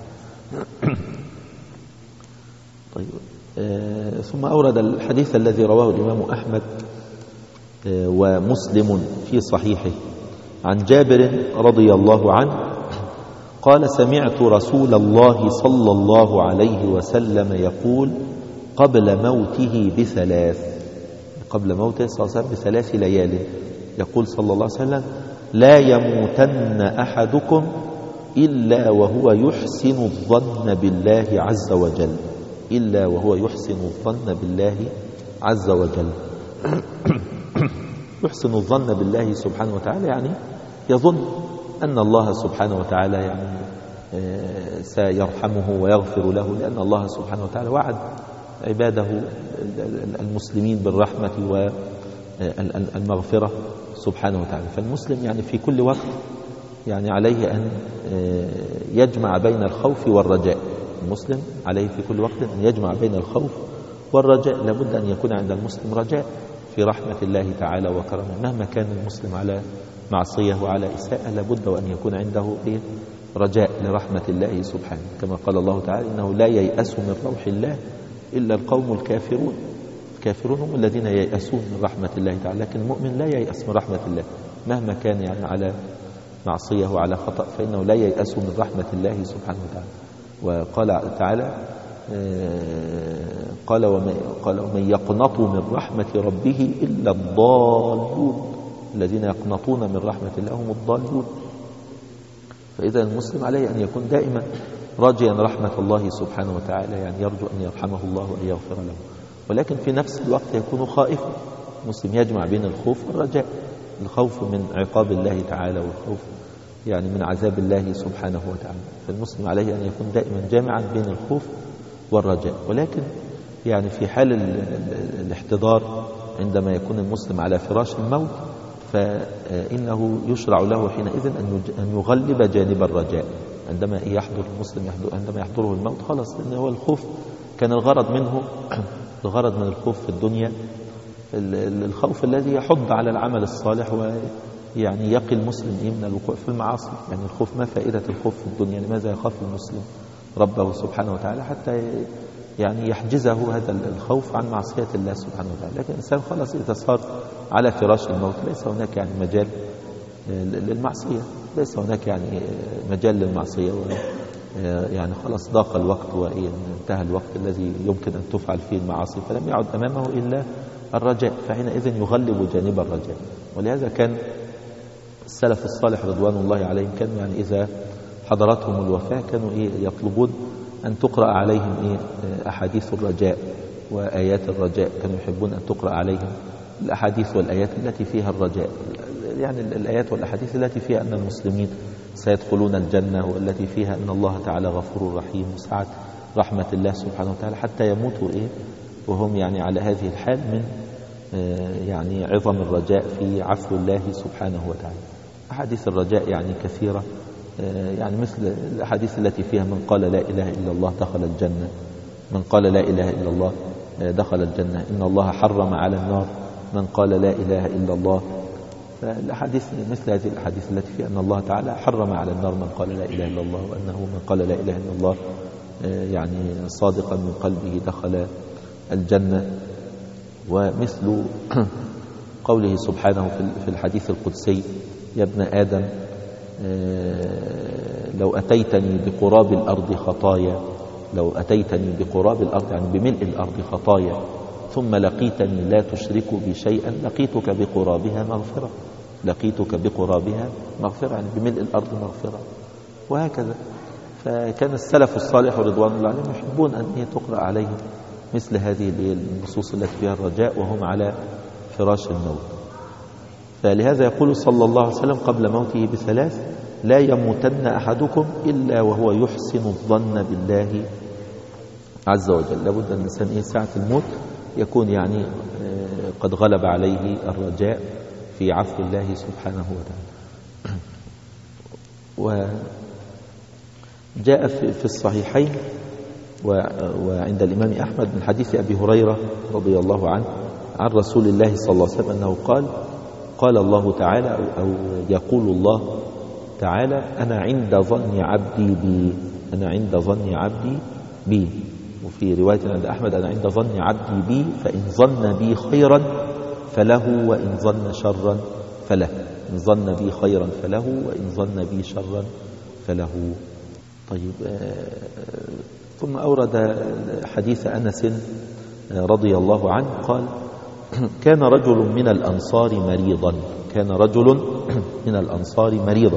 طيب، ثم أورد الحديث الذي رواه الإمام أحمد ومسلم في صحيحه عن جابر رضي الله عنه قال: سمعت رسول الله صلى الله عليه وسلم يقول قبل موته قبل موته صلى الله عليه وسلم ب3 ليال، يقول صلى الله عليه وسلم: لا يموتن أحدكم إلا وهو يحسن الظن بالله عز وجل، إلا وهو يحسن الظن بالله عز وجل. يحسن الظن بالله سبحانه وتعالى، يعني يظن أن الله سبحانه وتعالى يعني سيرحمه ويغفر له، لأن الله سبحانه وتعالى وعد عباده المسلمين بالرحمة والمغفرة سبحانه وتعالى. فالمسلم يعني في كل وقت يعني عليه أن يجمع بين الخوف والرجاء. المسلم عليه في كل وقت أن يجمع بين الخوف والرجاء. لابد أن يكون عند المسلم رجاء في رحمة الله تعالى وكرمه، مهما كان المسلم على معصية وعلى إساءة لابد وأن يكون عنده رجاء لرحمة الله سبحانه، كما قال الله تعالى: إنه لا ييأس من روح الله إلا القوم الكافرون. الكافرون هم الذين ييأسون من رحمة الله تعالى، لكن المؤمن لا ييأس من رحمة الله مهما كان يعني على معصية وعلى خطأ، فإنه لا ييأس من رحمة الله سبحانه وتعالى. وقال تعالى: قال ومن يقنط من رحمة ربه إلا الضالون. الذين يقنطون من رحمة الله هم الضالون. فإذا المسلم عليه أن يكون دائما راجيا رحمة الله سبحانه وتعالى، يعني يرجو أن يرحمه الله وأن يغفر له، ولكن في نفس الوقت يكون خائفا. المسلم يجمع بين الخوف والرجاء، الخوف من عقاب الله تعالى والخوف يعني من عذاب الله سبحانه وتعالى. فالمسلم عليه أن يكون دائما جامعا بين الخوف والرجاء. ولكن يعني في حال الاحتضار عندما يكون المسلم على فراش الموت فإنه يشرع له حينئذ أن يغلب جانب الرجاء. عندما يحضر المسلم عندما يحضره الموت خلاص، لأن هو الخوف كان الغرض من الخوف في الدنيا الخوف الذي يحض على العمل الصالح ويعني يقي المسلم من الوقوع في المعاصي. يعني الخوف، ما فائدة الخوف في الدنيا؟ لماذا يخاف المسلم ربه سبحانه وتعالى؟ حتى يعني يحجزه هذا الخوف عن معصية الله سبحانه وتعالى. لكن الإنسان خلاص إذا صار على فراش الموت ليس هناك يعني مجال للمعصية، ليس هناك يعني مجال للمعصية، يعني خلاص ضاق الوقت وانتهى الوقت الذي يمكن أن تفعل فيه المعاصي، فلم يعد أمامه إلا الرجاء، فحينئذ يغلب جانب الرجاء. ولهذا كان السلف الصالح رضوان الله عليهم كانوا يعني إذا حضرتهم الوفاة كانوا يطلبون أن تقرأ عليهم أحاديث الرجاء وآيات الرجاء. كانوا يحبون أن تقرأ عليهم الأحاديث والآيات التي فيها الرجاء، يعني الآيات والأحاديث التي فيها أن المسلمين سيدخلون الجنة، والتي فيها أن الله تعالى غفور رحيم وسعة رحمة الله سبحانه وتعالى، حتى يموتوا وهم يعني على هذه الحال من يعني عظم الرجاء في عفو الله سبحانه وتعالى. أحاديث الرجاء يعني كثيرة، يعني مثل الأحاديث التي فيها من قال لا إله إلا الله دخل الجنة، من قال لا إله إلا الله دخل الجنة، إن الله حرم على النار من قال لا إله إلا الله. فالأحاديث مثل هذه الأحاديث التي فيها أن الله تعالى حرم على النار من قال لا إله إلا الله، وأنه من قال لا إله إلا الله يعني صادقا من قلبه دخل الجنة. ومثل قوله سبحانه في الحديث القدسي: يا ابن آدم لو أتيتني بقراب الأرض خطايا، لو أتيتني بقراب الأرض يعني بملء الأرض خطايا ثم لقيتني لا تشرك بي شيئا لقيتك بقرابها مغفرة، لقيتك بقرابها مغفرة يعني بملء الأرض مغفرة، وهكذا. فكان السلف الصالح رضوان الله عليهم يحبون أن تقرأ عليهم مثل هذه النصوص التي فيها الرجاء وهم على فراش الموت. فلهذا يقول صلى الله عليه وسلم قبل موته بثلاث: لا يموتن أحدكم إلا وهو يحسن الظن بالله عز وجل. لابد أن الإنسان ساعة الموت يكون يعني قد غلب عليه الرجاء في عفو الله سبحانه وتعالى. وجاء في الصحيحين وعند الإمام أحمد من حديث أبي هريرة رضي الله عنه عن رسول الله صلى الله عليه وسلم أنه قال الله تعالى أو يقول الله تعالى: أنا عند ظن عبدي بي، أنا عند ظن عبدي بي. وفي رواية عند أحمد: أنا عند ظن عبدي بي فإن ظن بي خيرا فله وإن ظن شرا فله، إن ظن بي خيرا فله وإن ظن بي شرا فله. طيب، ثم أورد حديث أنس رضي الله عنه قال: كان رجل من الأنصار مريضا، كان رجل من الأنصار مريضا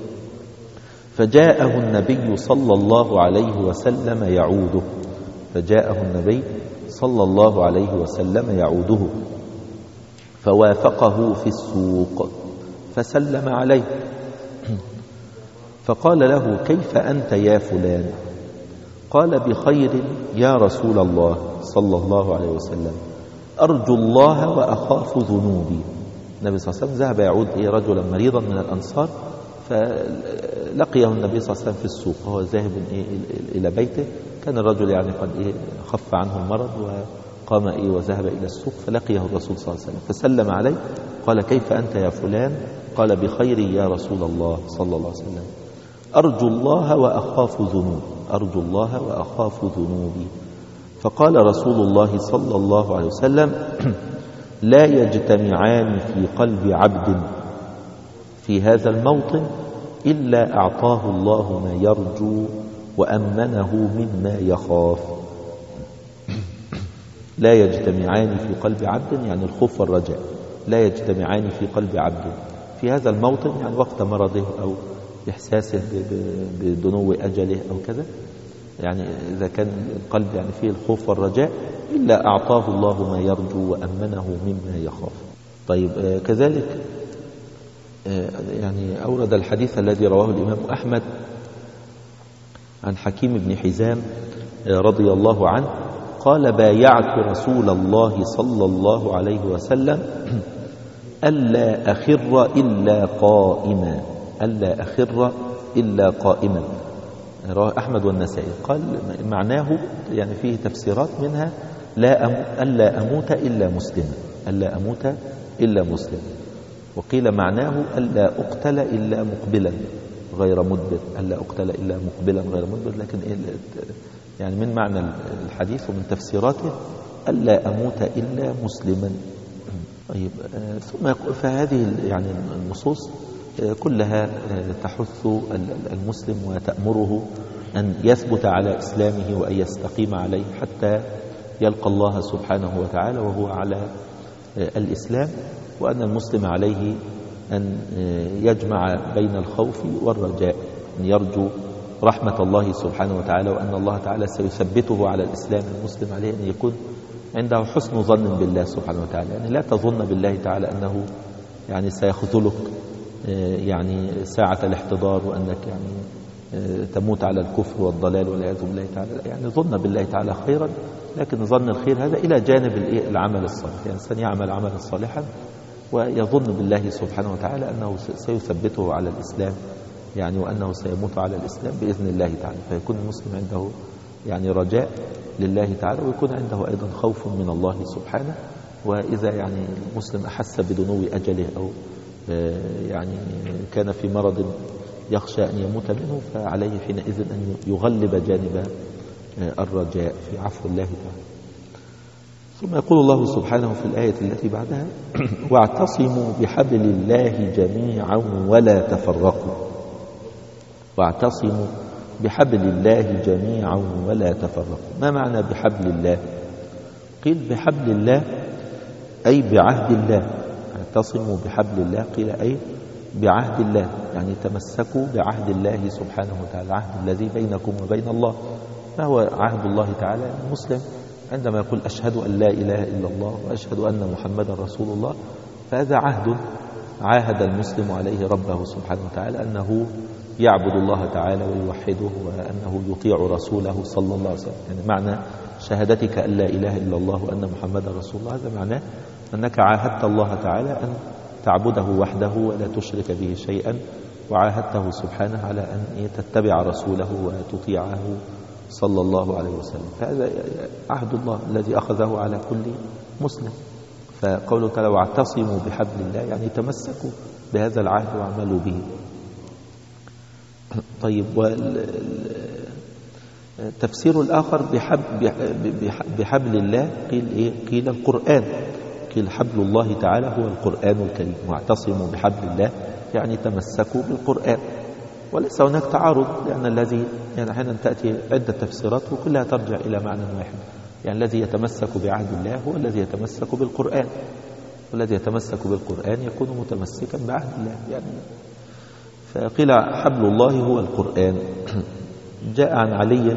فجاءه النبي صلى الله عليه وسلم يعوده، فجاءه النبي صلى الله عليه وسلم يعوده فوافقه في السوق فسلم عليه فقال له: كيف أنت يا فلان؟ قال: بخير يا رسول الله صلى الله عليه وسلم، أرجو الله وأخاف ذنوبي. النبي صلى الله عليه وسلم ذهب يعود رجلا مريضا من الأنصار، فلقيه النبي صلى الله عليه وسلم في السوق وهو ذاهب إلى بيته. كان الرجل يعني قد خف عنه المرض وقام وذهب إلى السوق، فلقيه الرسول صلى الله عليه وسلم فسلم عليه. قال: كيف أنت يا فلان؟ قال: بخير يا رسول الله صلى الله عليه وسلم، أرجو الله وأخاف ذنوبي، أرجو الله وأخاف ذنوبي. فقال رسول الله صلى الله عليه وسلم: لا يجتمعان في قلب عبد في هذا الموطن إلا أعطاه الله ما يرجو وأمنه مما يخاف. لا يجتمعان في قلب عبد يعني الخوف والرجاء، لا يجتمعان في قلب عبد في هذا الموطن يعني وقت مرضه أو إحساسه بدنو أجله أو كذا، يعني إذا كان القلب يعني فيه الخوف والرجاء إلا أعطاه الله ما يرجو وأمنه مما يخاف. طيب، كذلك يعني أورد الحديث الذي رواه الإمام أحمد عن حكيم بن حزام رضي الله عنه قال: بايعت رسول الله صلى الله عليه وسلم ألا أخر إلا قائما، ألا أخر إلا قائما. رواه أحمد والنسائي. قال معناه يعني فيه تفسيرات منها ألا أموت إلا مسلما، ألا أموت إلا مسلما. وقيل معناه ألا أقتل إلا مقبلا غير مدبر، ألا أقتل إلا مقبلا غير مدبر. لكن يعني من معنى الحديث ومن تفسيراته ألا أموت إلا مسلما. طيب، ثم فهذه يعني النصوص كلها تحث المسلم وتأمره أن يثبت على إسلامه وأن يستقيم عليه حتى يلقى الله سبحانه وتعالى وهو على الإسلام، وأن المسلم عليه أن يجمع بين الخوف والرجاء، أن يرجو رحمة الله سبحانه وتعالى وأن الله تعالى سيثبته على الإسلام. المسلم عليه أن يكون عنده حسن ظن بالله سبحانه وتعالى، يعني لا تظن بالله تعالى أنه يعني سيخذلك يعني ساعة الاحتضار وأنك يعني تموت على الكفر والضلال والعياذ بالله تعالى. يعني ظن بالله تعالى خيرا، لكن ظن الخير هذا إلى جانب العمل الصالح. يعني الإنسان يعمل عملا صالحا ويظن بالله سبحانه وتعالى أنه سيثبته على الإسلام، يعني وأنه سيموت على الإسلام بإذن الله تعالى. فيكون المسلم عنده يعني رجاء لله تعالى، ويكون عنده أيضا خوف من الله سبحانه. وإذا يعني المسلم أحس بدنو أجله أو يعني كان في مرض يخشى أن يموت منه، فعليه حينئذ أن يغلب جانب الرجاء في عفو الله تعالى. ثم يقول الله سبحانه في الآية التي بعدها: واعتصموا بحبل الله جميعا ولا تفرقوا. واعتصموا بحبل الله جميعا ولا تفرقوا. ما معنى بحبل الله؟ قيل بحبل الله أي بعهد الله. اعتصموا بحبل الله قيل أي بعهد الله، يعني تمسكوا بعهد الله سبحانه وتعالى، العهد الذي بينكم وبين الله. ما هو عهد الله تعالى؟ المسلم عندما يقول أشهد أن لا إله إلا الله وأشهد أن محمدا رسول الله، فهذا عهد عاهد المسلم عليه ربه سبحانه وتعالى أنه يعبد الله تعالى ويوحده وأنه يطيع رسوله صلى الله عليه وسلم. يعني معنى شهادتك أن لا إله إلا الله وأن محمدا رسول الله هذا معناه أنك عاهدت الله تعالى أن تعبده وحده ولا تشرك به شيئا، وعاهدته سبحانه على أن تتبع رسوله وتطيعه صلى الله عليه وسلم. فهذا عهد الله الذي أخذه على كل مسلم. فقوله تعالى واعتصموا بحبل الله يعني تمسكوا بهذا العهد واعملوا به. طيب، والتفسير الآخر بحبل الله قيل إيه؟ قيل القرآن. قيل حبل الله تعالى هو القرآن الكريم. واعتصموا بحبل الله يعني تمسكوا بالقرآن. وليس هناك تعارض، لأن الذي يعني أحيانا تأتي عدة تفسيرات وكلها ترجع إلى معنى واحد. يعني الذي يتمسك بعهد الله هو الذي يتمسك بالقرآن، والذي يتمسك بالقرآن يكون متمسكا بعهد الله. يعني فقيل حبل الله هو القرآن. جاء عن علي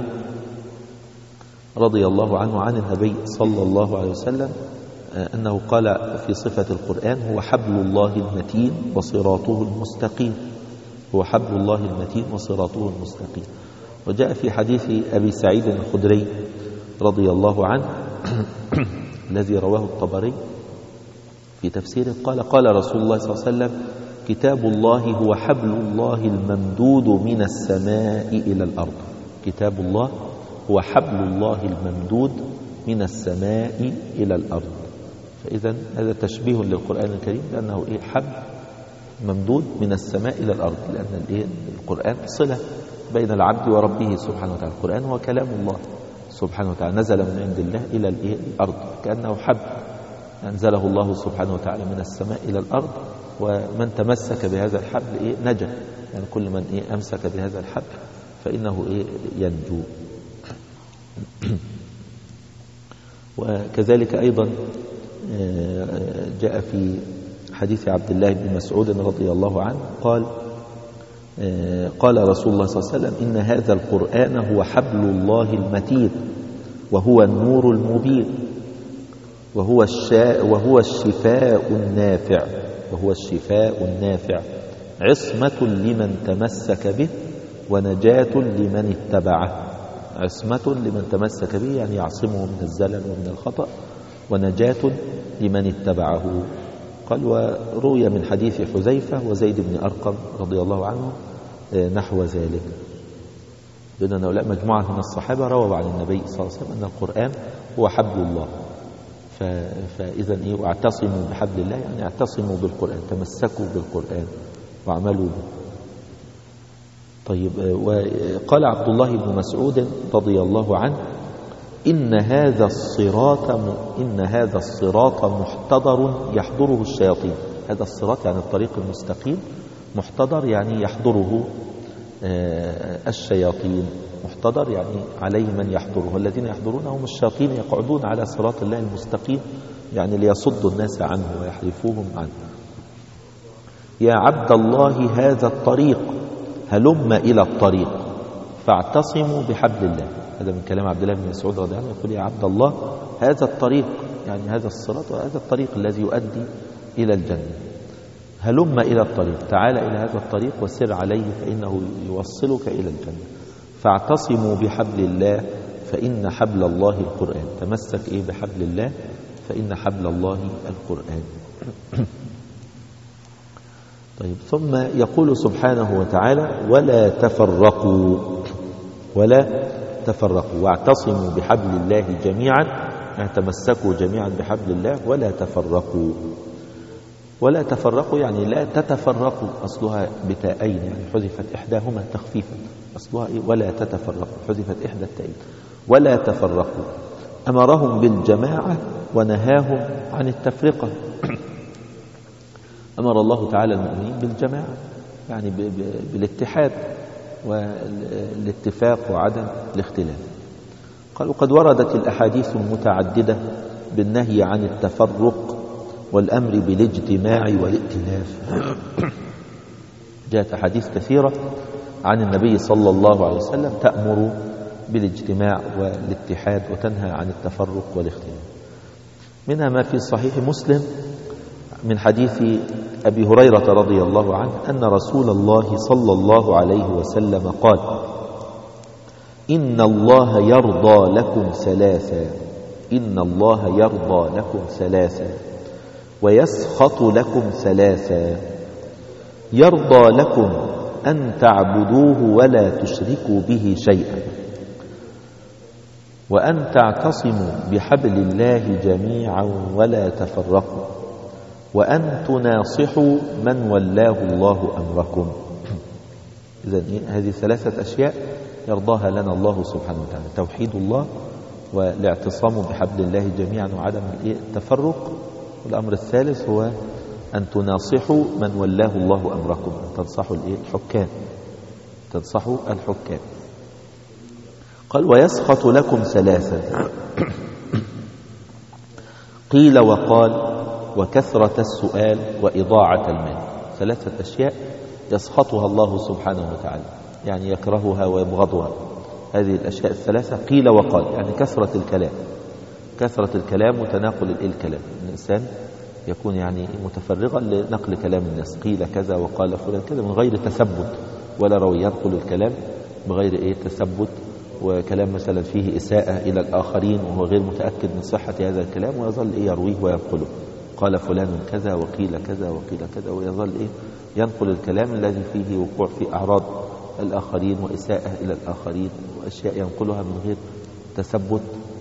رضي الله عنه عن النبي صلى الله عليه وسلم أنه قال في صفة القرآن هو حبل الله المتين وصراطه المستقيم. هو حبل الله المتين وصراطه المستقيم. وجاء في حديث أبي سعيد الخدري رضي الله عنه الذي رواه الطبري في تفسيره قال قال رسول الله صلى الله عليه وسلم كتاب الله هو حبل الله الممدود من السماء إلى الأرض. كتاب الله هو حبل الله الممدود من السماء إلى الأرض. فإذا هذا تشبيه للقرآن الكريم، لأنه حبل ممدود من السماء إلى الأرض، لأن القرآن صلة بين العبد وربه سبحانه وتعالى. القرآن هو كلام الله سبحانه وتعالى نزل من عند الله إلى الأرض، كأنه حبل أنزله الله سبحانه وتعالى من السماء إلى الأرض، ومن تمسك بهذا الحبل نجا. يعني كل من أمسك بهذا الحبل فإنه ينجو. وكذلك أيضا جاء في حديث عبد الله بن مسعود رضي الله عنه قال رسول الله صلى الله عليه وسلم إن هذا القرآن هو حبل الله المتين وهو النور المبين وهو الشفاء النافع عصمة لمن تمسك به ونجاة لمن اتبعه. عصمة لمن تمسك به يعني يعصمه من الزلل ومن الخطأ، ونجاة لمن اتبعه. قال وروي من حديث حذيفة وزيد بن أرقم رضي الله عنه نحو ذلك، بأن هؤلاء مجموعة من الصحابة رووا عن النبي صلى الله عليه وسلم أن القرآن هو حبل الله. فإذا واعتصموا بحبل الله يعني اعتصموا بالقرآن، تمسكوا بالقرآن واعملوا به. طيب، وقال عبد الله بن مسعود رضي الله عنه إن هذا الصراط محتضر يحضره الشياطين. هذا الصراط يعني الطريق المستقيم، محتضر يعني يحضره الشياطين. محتضر يعني عليه من يحضره، والذين يحضرونه هم الشياطين يقعدون على صراط الله المستقيم يعني ليصدوا الناس عنه ويحرفوهم عنه. يا عبد الله هذا الطريق هلم إلى الطريق فاعتصموا بحبل الله. هذا من كلام عبد الله بن مسعود رضي الله عنه، يقول يا عبد الله هذا الطريق يعني هذا الصراط وهذا الطريق الذي يؤدي إلى الجنة. هلم إلى الطريق، تعال إلى هذا الطريق وسر عليه فإنه يوصلك إلى الجنة. فاعتصموا بحبل الله فإن حبل الله القرآن. تمسك بحبل الله فإن حبل الله القرآن. طيب، ثم يقول سبحانه وتعالى ولا تفرقوا واعتصموا بحبل الله جميعا، يعني تمسكوا جميعا بحبل الله ولا تفرقوا. ولا تفرقوا يعني لا تتفرقوا، أصلها بتاءين يعني حذفت إحداهما تخفيفا، أصلها ولا تتفرقوا، حذفت إحدى التاءين. ولا تفرقوا أمرهم بالجماعة ونهاهم عن التفرقة. أمر الله تعالى المؤمنين بالجماعة يعني بالاتحاد، والاتفاق وعدم الاختلاف. قال وقد وردت الأحاديث المتعددة بالنهي عن التفرق والأمر بالاجتماع والائتلاف. جاءت أحاديث كثيرة عن النبي صلى الله عليه وسلم تأمر بالاجتماع والاتحاد وتنهى عن التفرق والاختلاف. منها ما في صحيح مسلم من حديث أبي هريرة رضي الله عنه أن رسول الله صلى الله عليه وسلم قال إن الله يرضى لكم ثلاثا، إن الله يرضى لكم ثلاثا ويسخط لكم ثلاثا: يرضى لكم أن تعبدوه ولا تشركوا به شيئا، وأن تعتصموا بحبل الله جميعا ولا تفرقوا، وأن تناصحوا من ولاه الله أمركم. إذن هذه ثلاثة أشياء يرضاها لنا الله سبحانه وتعالى: توحيد الله، والاعتصام بحبل الله جميعا وعدم التفرق، والأمر الثالث هو أن تناصحوا من ولاه الله أمركم، أن تنصحوا الحكام، تنصحوا الحكام. قال ويسخط لكم ثلاثة: قيل وقال وكثرة السؤال وإضاعة المال. ثلاثة أشياء يسخطها الله سبحانه وتعالى، يعني يكرهها ويبغضها. هذه الأشياء الثلاثة قيل وقال، يعني كثرة الكلام، كثرة الكلام وتناقل الكلام. الإنسان يكون يعني متفرغا لنقل كلام الناس، قيل كذا وقال فلان كذا من غير تثبت ولا روي، ينقل الكلام بغير تثبت، وكلام مثلا فيه إساءة إلى الآخرين وهو غير متأكد من صحة هذا الكلام، ويظل يرويه وينقله، قال فلان كذا وقيل كذا وقيل كذا، ويظل ينقل الكلام الذي فيه وقوع في أعراض الآخرين وإساءة إلى الآخرين وأشياء ينقلها من غير تثبت.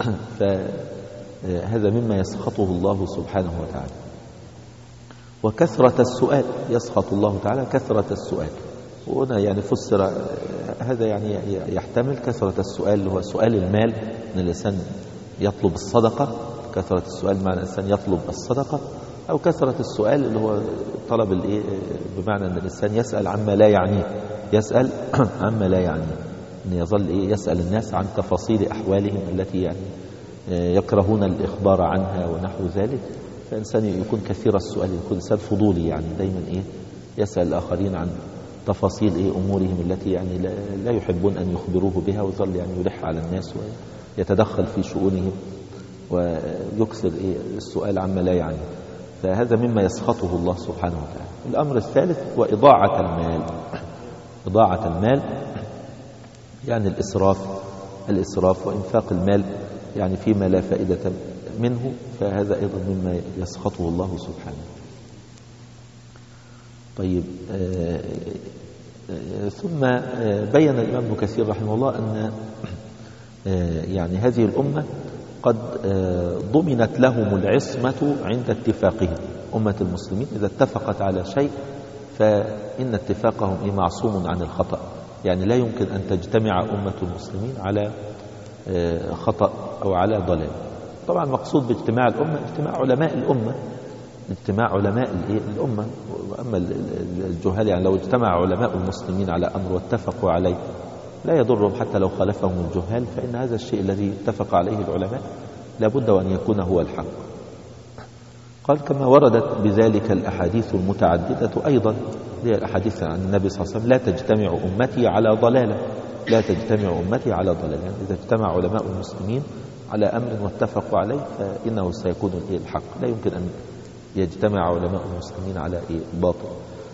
فهذا مما يسخطه الله سبحانه وتعالى. وكثرة السؤال، يسخط الله تعالى كثرة السؤال. وهنا يعني فسر هذا، يعني يحتمل كثرة السؤال اللي هو سؤال المال، أن الإنسان يطلب الصدقة، كثرة السؤال معنى الإنسان يطلب الصدقة، أو كثرة السؤال اللي هو طلب بمعنى أن الإنسان يسأل عما لا يعنيه، يسأل عما لا يعنيه، أن يظل يسأل الناس عن تفاصيل أحوالهم التي يعني يكرهون الإخبار عنها ونحو ذلك. فإنسان يكون كثير السؤال، يكون إنسان فضولي، يعني دايما يسأل الآخرين عن تفاصيل أمورهم التي يعني لا يحبون أن يخبروه بها، ويظل يعني يلح على الناس ويتدخل في شؤونهم ويكثر السؤال عما لا يعني. فهذا مما يسخطه الله سبحانه وتعالى. الأمر الثالث هو إضاعة المال. إضاعة المال يعني الإسراف وإنفاق المال يعني فيما لا فائدة منه، فهذا أيضا مما يسخطه الله سبحانه. طيب، ثم بين الإمام ابن كثير رحمه الله أن يعني هذه الأمة قد ضمنت لهم العصمة عند اتفاقهم. أمة المسلمين إذا اتفقت على شيء فإن اتفاقهم معصوم عن الخطأ، يعني لا يمكن أن تجتمع أمة المسلمين على خطأ أو على ضلال. طبعا مقصود باجتماع الأمة اجتماع علماء الأمة، اجتماع علماء الأمة. وأما الجهال يعني لو اجتمع علماء المسلمين على أمر واتفقوا عليه لا يضرهم حتى لو خالفهم الجهال، فإن هذا الشيء الذي اتفق عليه العلماء لابد وأن يكون هو الحق. قال كما وردت بذلك الأحاديث المتعددة أيضا، هي الأحاديث عن النبي صلى الله عليه وسلم: لا تجتمع أمتي على ضلالة، لا تجتمع أمتي على ضلالة. يعني إذا اجتمع علماء المسلمين على أمر واتفقوا عليه فإنه سيكون الحق، لا يمكن أن يجتمع علماء المسلمين على باطل.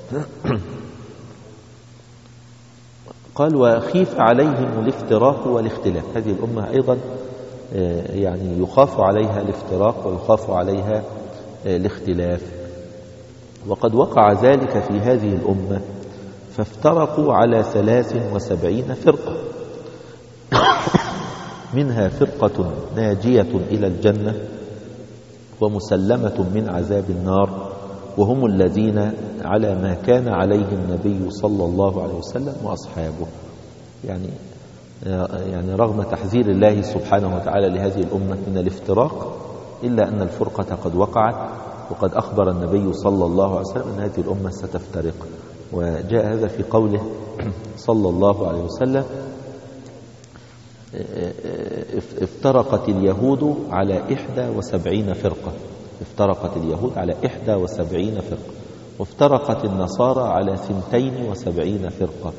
قال وخيف عليهم الافتراق والاختلاف. هذه الأمة أيضا يعني يخاف عليها الافتراق ويخاف عليها الاختلاف. وقد وقع ذلك في هذه الأمة، فافترقوا على 73 فرقة، منها فرقة ناجية إلى الجنة ومسلمة من عذاب النار، وهم الذين على ما كان عليه النبي صلى الله عليه وسلم وأصحابه. يعني رغم تحذير الله سبحانه وتعالى لهذه الأمة من الافتراق، إلا أن الفرقة قد وقعت، وقد أخبر النبي صلى الله عليه وسلم أن هذه الأمة ستفترق. وجاء هذا في قوله صلى الله عليه وسلم: افترقت اليهود على 71 فرقة. افترقت اليهود على 71 فرقة، وافترقت النصارى على 72 فرقة،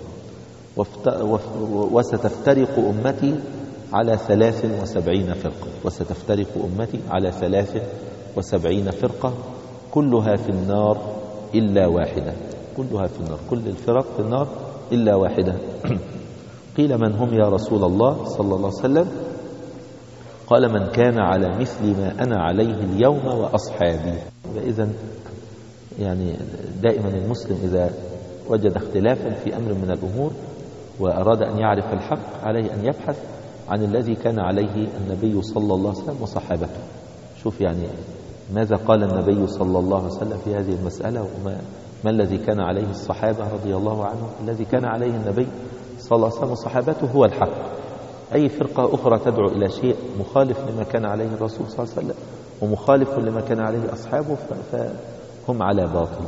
وستفترق أمتي على 73 فرقة. وستفترق أمتي على 73 فرقة كلها في النار إلا واحدة. كلها في النار، كل الفرق في النار إلا واحدة. قيل: من هم يا رسول الله صلى الله عليه وسلم؟ قال: من كان على مثل ما أنا عليه اليوم وأصحابي. إذن يعني دائما المسلم إذا وجد اختلافا في أمر من الأمور وأراد أن يعرف الحق عليه أن يبحث عن الذي كان عليه النبي صلى الله عليه وسلم وصحابته. شوف يعني ماذا قال النبي صلى الله عليه وسلم في هذه المسألة، ما الذي كان عليه الصحابة رضي الله عنهم. الذي كان عليه النبي صلى الله عليه وسلم وصحابته هو الحق. أي فرقة أخرى تدعو إلى شيء مخالف لما كان عليه الرسول صلى الله عليه وسلم ومخالف لما كان عليه أصحابه فهم على باطل.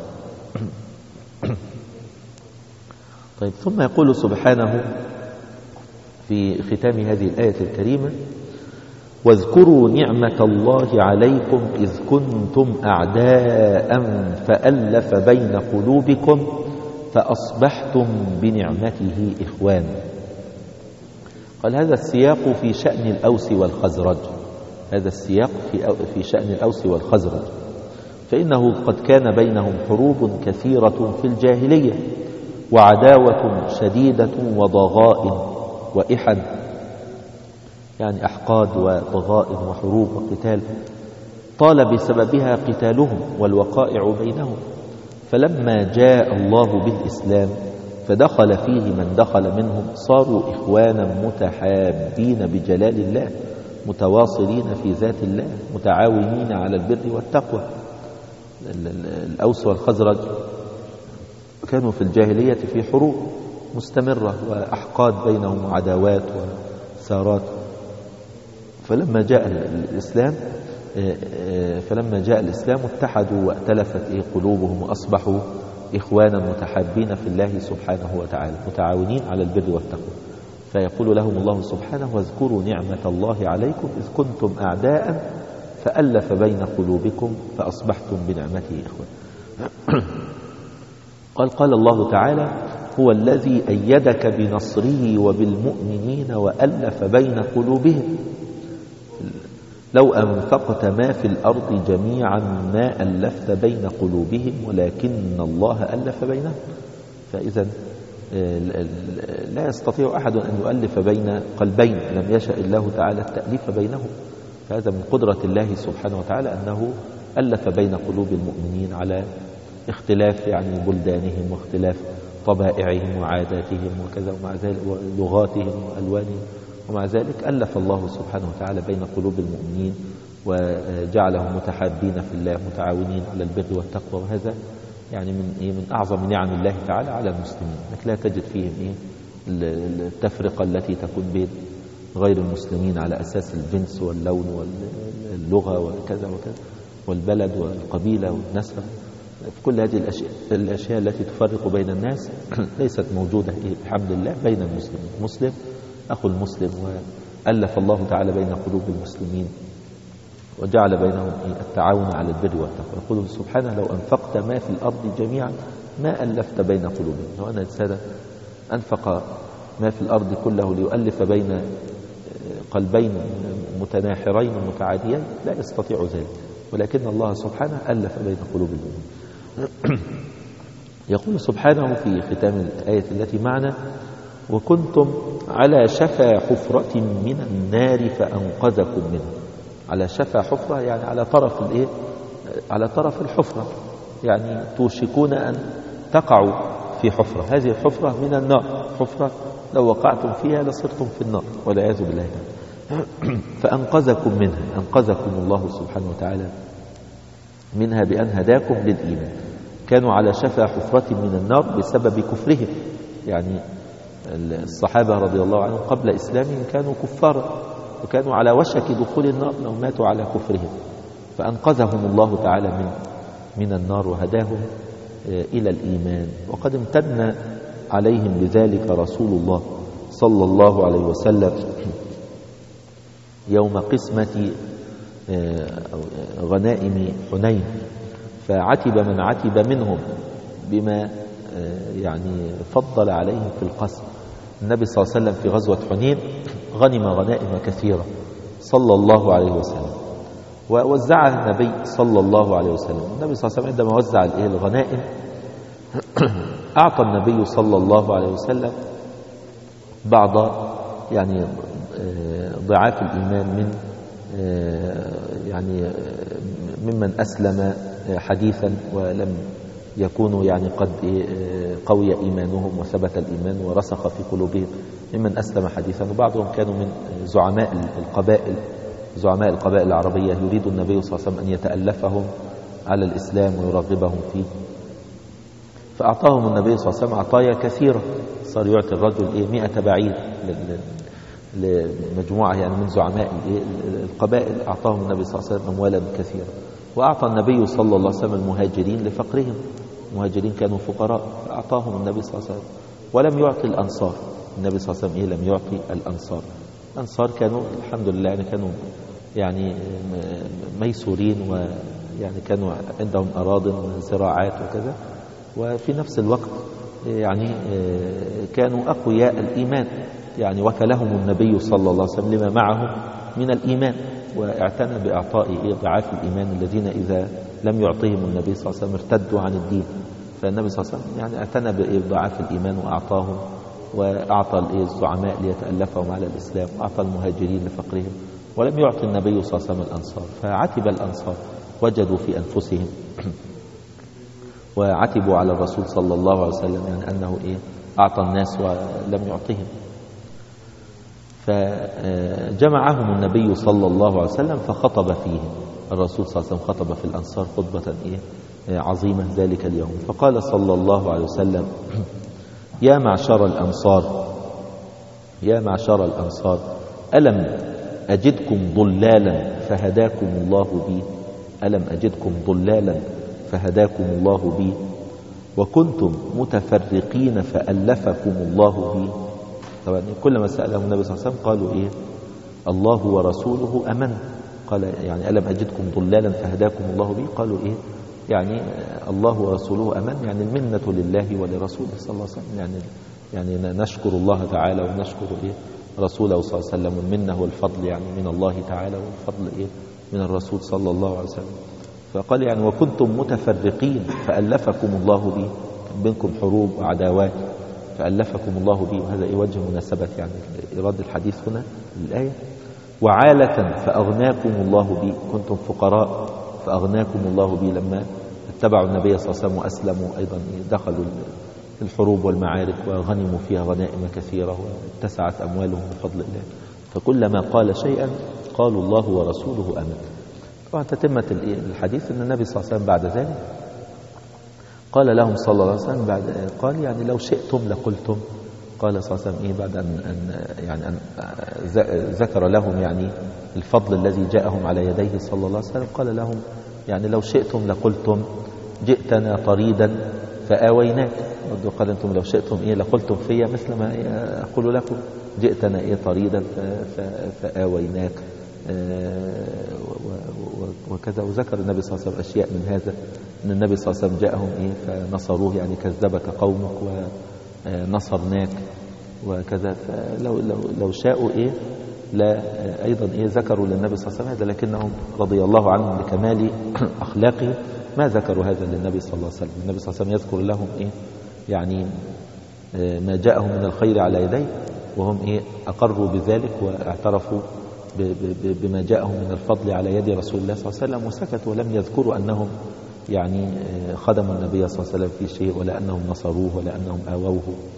طيب، ثم يقول سبحانه في ختام هذه الآية الكريمة: واذكروا نعمة الله عليكم إذ كنتم أعداء فألف بين قلوبكم فأصبحتم بنعمته إخوانا. قال: هذا السياق في شأن الأوس والخزرج. هذا السياق في شأن الأوس والخزرج، فإنه قد كان بينهم حروب كثيرة في الجاهلية، وعداوة شديدة وضغائن وإحد، يعني أحقاد وضغائن وحروب وقتال طال بسببها قتالهم والوقائع بينهم. فلما جاء الله بالإسلام فدخل فيه من دخل منهم صاروا إخوانا متحابين بجلال الله، متواصلين في ذات الله، متعاونين على البر والتقوى. الأوس والخزرج كانوا في الجاهلية في حروب مستمرة وأحقاد بينهم وعداوات وثارات. فلما جاء الإسلام اتحدوا وأتلفت قلوبهم وأصبحوا إخوانا متحابين في الله سبحانه وتعالى، متعاونين على البر والتقوى. فيقول لهم الله سبحانه: واذكروا نعمة الله عليكم إذ كنتم أعداء فألف بين قلوبكم فأصبحتم بنعمته إخوانا. قال الله تعالى: هو الذي أيدك بنصره وبالمؤمنين وألف بين قلوبهم لو أنفقت ما في الأرض جميعا ما ألفت بين قلوبهم ولكن الله ألف بينهم. فإذا لا يستطيع أحد أن يؤلف بين قلبين لم يشاء الله تعالى التأليف بينهم. فهذا من قدرة الله سبحانه وتعالى أنه ألف بين قلوب المؤمنين على اختلاف يعني بلدانهم واختلاف طبائعهم وعاداتهم وكذا، ومع ذلك ولغاتهم وألوانهم، ومع ذلك ألف الله سبحانه وتعالى بين قلوب المؤمنين وجعلهم متحابين في الله متعاونين على البر والتقوى. وهذا يعني من أعظم نعم الله تعالى على المسلمين، أنك لا تجد فيهم التفرقة التي تكون بين غير المسلمين على أساس الجنس واللون واللغة وكذا وكذا والبلد والقبيلة والنسب. كل هذه الأشياء التي تفرق بين الناس ليست موجودة الحمد لله بين المسلمين. المسلم أخو المسلم، وألف الله تعالى بين قلوب المسلمين وجعل بينهم التعاون على البر والتقوى. يقول سبحانه: لو أنفقت ما في الأرض جميعا ما ألفت بين قلوبهم. لو أن الإنسان أنفق ما في الأرض كله ليؤلف بين قلبين متناحرين متعاديين لا يستطيع ذلك، ولكن الله سبحانه ألف بين قلوب المؤمنين. يقول سبحانه في ختام الآية التي معنا: وكنتم على شفا حفرة من النار فأنقذكم منه. على شفا حفرة يعني على طرف الحفرة، يعني توشكون أن تقعوا في حفرة. هذه الحفرة من النار، حفرة لو وقعتم فيها لصرتم في النار والعياذ بالله. فأنقذكم منها، أنقذكم الله سبحانه وتعالى منها بأن هداكم للإيمان. كانوا على شفا حفرة من النار بسبب كفرهم، يعني الصحابة رضي الله عنهم قبل إسلامهم كانوا كفارا وكانوا على وشك دخول النار لو ماتوا على كفرهم، فأنقذهم الله تعالى من النار وهداهم إلى الإيمان. وقد امتن عليهم بذلك رسول الله صلى الله عليه وسلم يوم قسمة غنائم حنين، فعتب من عتب منهم بما يعني فضل عليهم في القسم. النبي صلى الله عليه وسلم في غزوة حنين غنم غنائم كثيرة صلى الله عليه وسلم، ووزعها النبي صلى الله عليه وسلم. النبي صلى الله عليه وسلم عندما وزع الغنائم أعطى النبي صلى الله عليه وسلم بعض يعني ضعاف الإيمان من يعني ممن أسلم حديثا ولم يكونوا يعني قد قوي إيمانهم وثبت الإيمان ورسخ في قلوبهم، ممن أسلم حديثا، وبعضهم كانوا من زعماء القبائل العربية يريد النبي صلى الله عليه وسلم أن يتألفهم على الإسلام ويرغبهم فيه، فأعطاهم النبي صلى الله عليه وسلم عطايا كثيرة. صار يعطي الرجل 100 بعير لمجموعة يعني من زعماء القبائل، أعطاهم النبي صلى الله عليه وسلم أموالا كثيرة. وأعطى النبي صلى الله عليه وسلم المهاجرين لفقرهم، المهاجرين كانوا فقراء فأعطاهم النبي صلى الله عليه وسلم. ولم يعطي الأنصار، النبي صلى الله عليه وسلم لم يعطي الأنصار. الأنصار كانوا الحمد لله يعني كانوا يعني ميسورين، ويعني كانوا عندهم أراضٍ وزراعات وكذا، وفي نفس الوقت يعني كانوا أقوياء الإيمان، يعني وكلهم النبي صلى الله عليه وسلم لما معهم من الإيمان، واعتنى بإعطاء ضعاف الإيمان الذين إذا لم يعطيهم النبي صلى الله عليه وسلم ارتدوا عن الدين. فالنبي صلى الله عليه وسلم يعني اعتنى بضعاف الإيمان وأعطاهم، وأعطى الزعماء ليتألفهم على الإسلام، وأعطى المهاجرين لفقرهم، ولم يعطي النبي صلى الله عليه وسلم الأنصار. فعتب الأنصار، وجدوا في أنفسهم وعتبوا على الرسول صلى الله عليه وسلم يعني أنه أعطى الناس ولم يعطهم. فجمعهم النبي صلى الله عليه وسلم فخطب فيهم. الرسول صلى الله عليه وسلم خطب في الأنصار خطبة عظيمة ذلك اليوم، فقال صلى الله عليه وسلم: يا معشر الأنصار، يا معشر الأنصار، ألم أجدكم ضلالا فهداكم الله بي؟ ألم أجدكم ضلالا فهداكم الله بي، وكنتم متفرقين فألفكم الله بي. طبعا كلما سألهم النبي صلى الله عليه وسلم قالوا الله ورسوله أمن. قال يعني ألم أجدكم ضلالا فهداكم الله بي، قالوا يعني الله ورسوله أمن، يعني المنة لله ولرسوله صلى الله عليه وسلم، يعني نشكر الله تعالى ونشكر رسوله صلى الله عليه وسلم، والمنة والفضل يعني من الله تعالى، والفضل من الرسول صلى الله عليه وسلم. فقال يعني وكنتم متفرقين فألفكم الله بي، بينكم حروب وعداوات فألفكم الله بي. وهذا وجه مناسبة يعني إيراد الحديث هنا للآية. وعالة فأغناكم الله بي، كنتم فقراء فأغناكم الله بي، لما اتبعوا النبي صلى الله عليه وسلم وأسلموا أيضا دخلوا الحروب والمعارك وغنموا فيها غنائم كثيرة واتسعت أموالهم بفضل الله. فكلما قال شيئا قالوا الله ورسوله أمن. طبعا تتمة الحديث أن النبي صلى الله عليه وسلم بعد ذلك قال لهم صلى الله عليه وسلم قال يعني لو شئتم لقلتم. قال صلى الله عليه وسلم بعد أن ذكر لهم يعني الفضل الذي جاءهم على يديه صلى الله عليه وسلم، قال لهم يعني لو شئتم لقلتم جئتنا طريدا فآويناك. قال أنتم لو شئتم لقلتم فيا مثل ما أقول لكم، جئتنا طريدا فآويناك وكذا. وذكر النبي صلى الله عليه وسلم أشياء من هذا، أن النبي صلى الله عليه وسلم جاءهم فنصروه، يعني كذبك قومك ونصرناك وكذا. فلو شاءوا لا أيضا ذكروا للنبي صلى الله عليه وسلم هذا، لكنهم رضي الله عنهم لكمال أخلاقه ما ذكروا هذا للنبي صلى الله عليه وسلم. النبي صلى الله عليه وسلم يذكر لهم يعني ما جاءهم من الخير على يديه، وهم أقروا بذلك واعترفوا بما جاءهم من الفضل على يد رسول الله صلى الله عليه وسلم، وسكتوا ولم يذكروا أنهم يعني خدموا النبي صلى الله عليه وسلم في شيء، ولا أنهم نصروه، ولا أنهم آووه.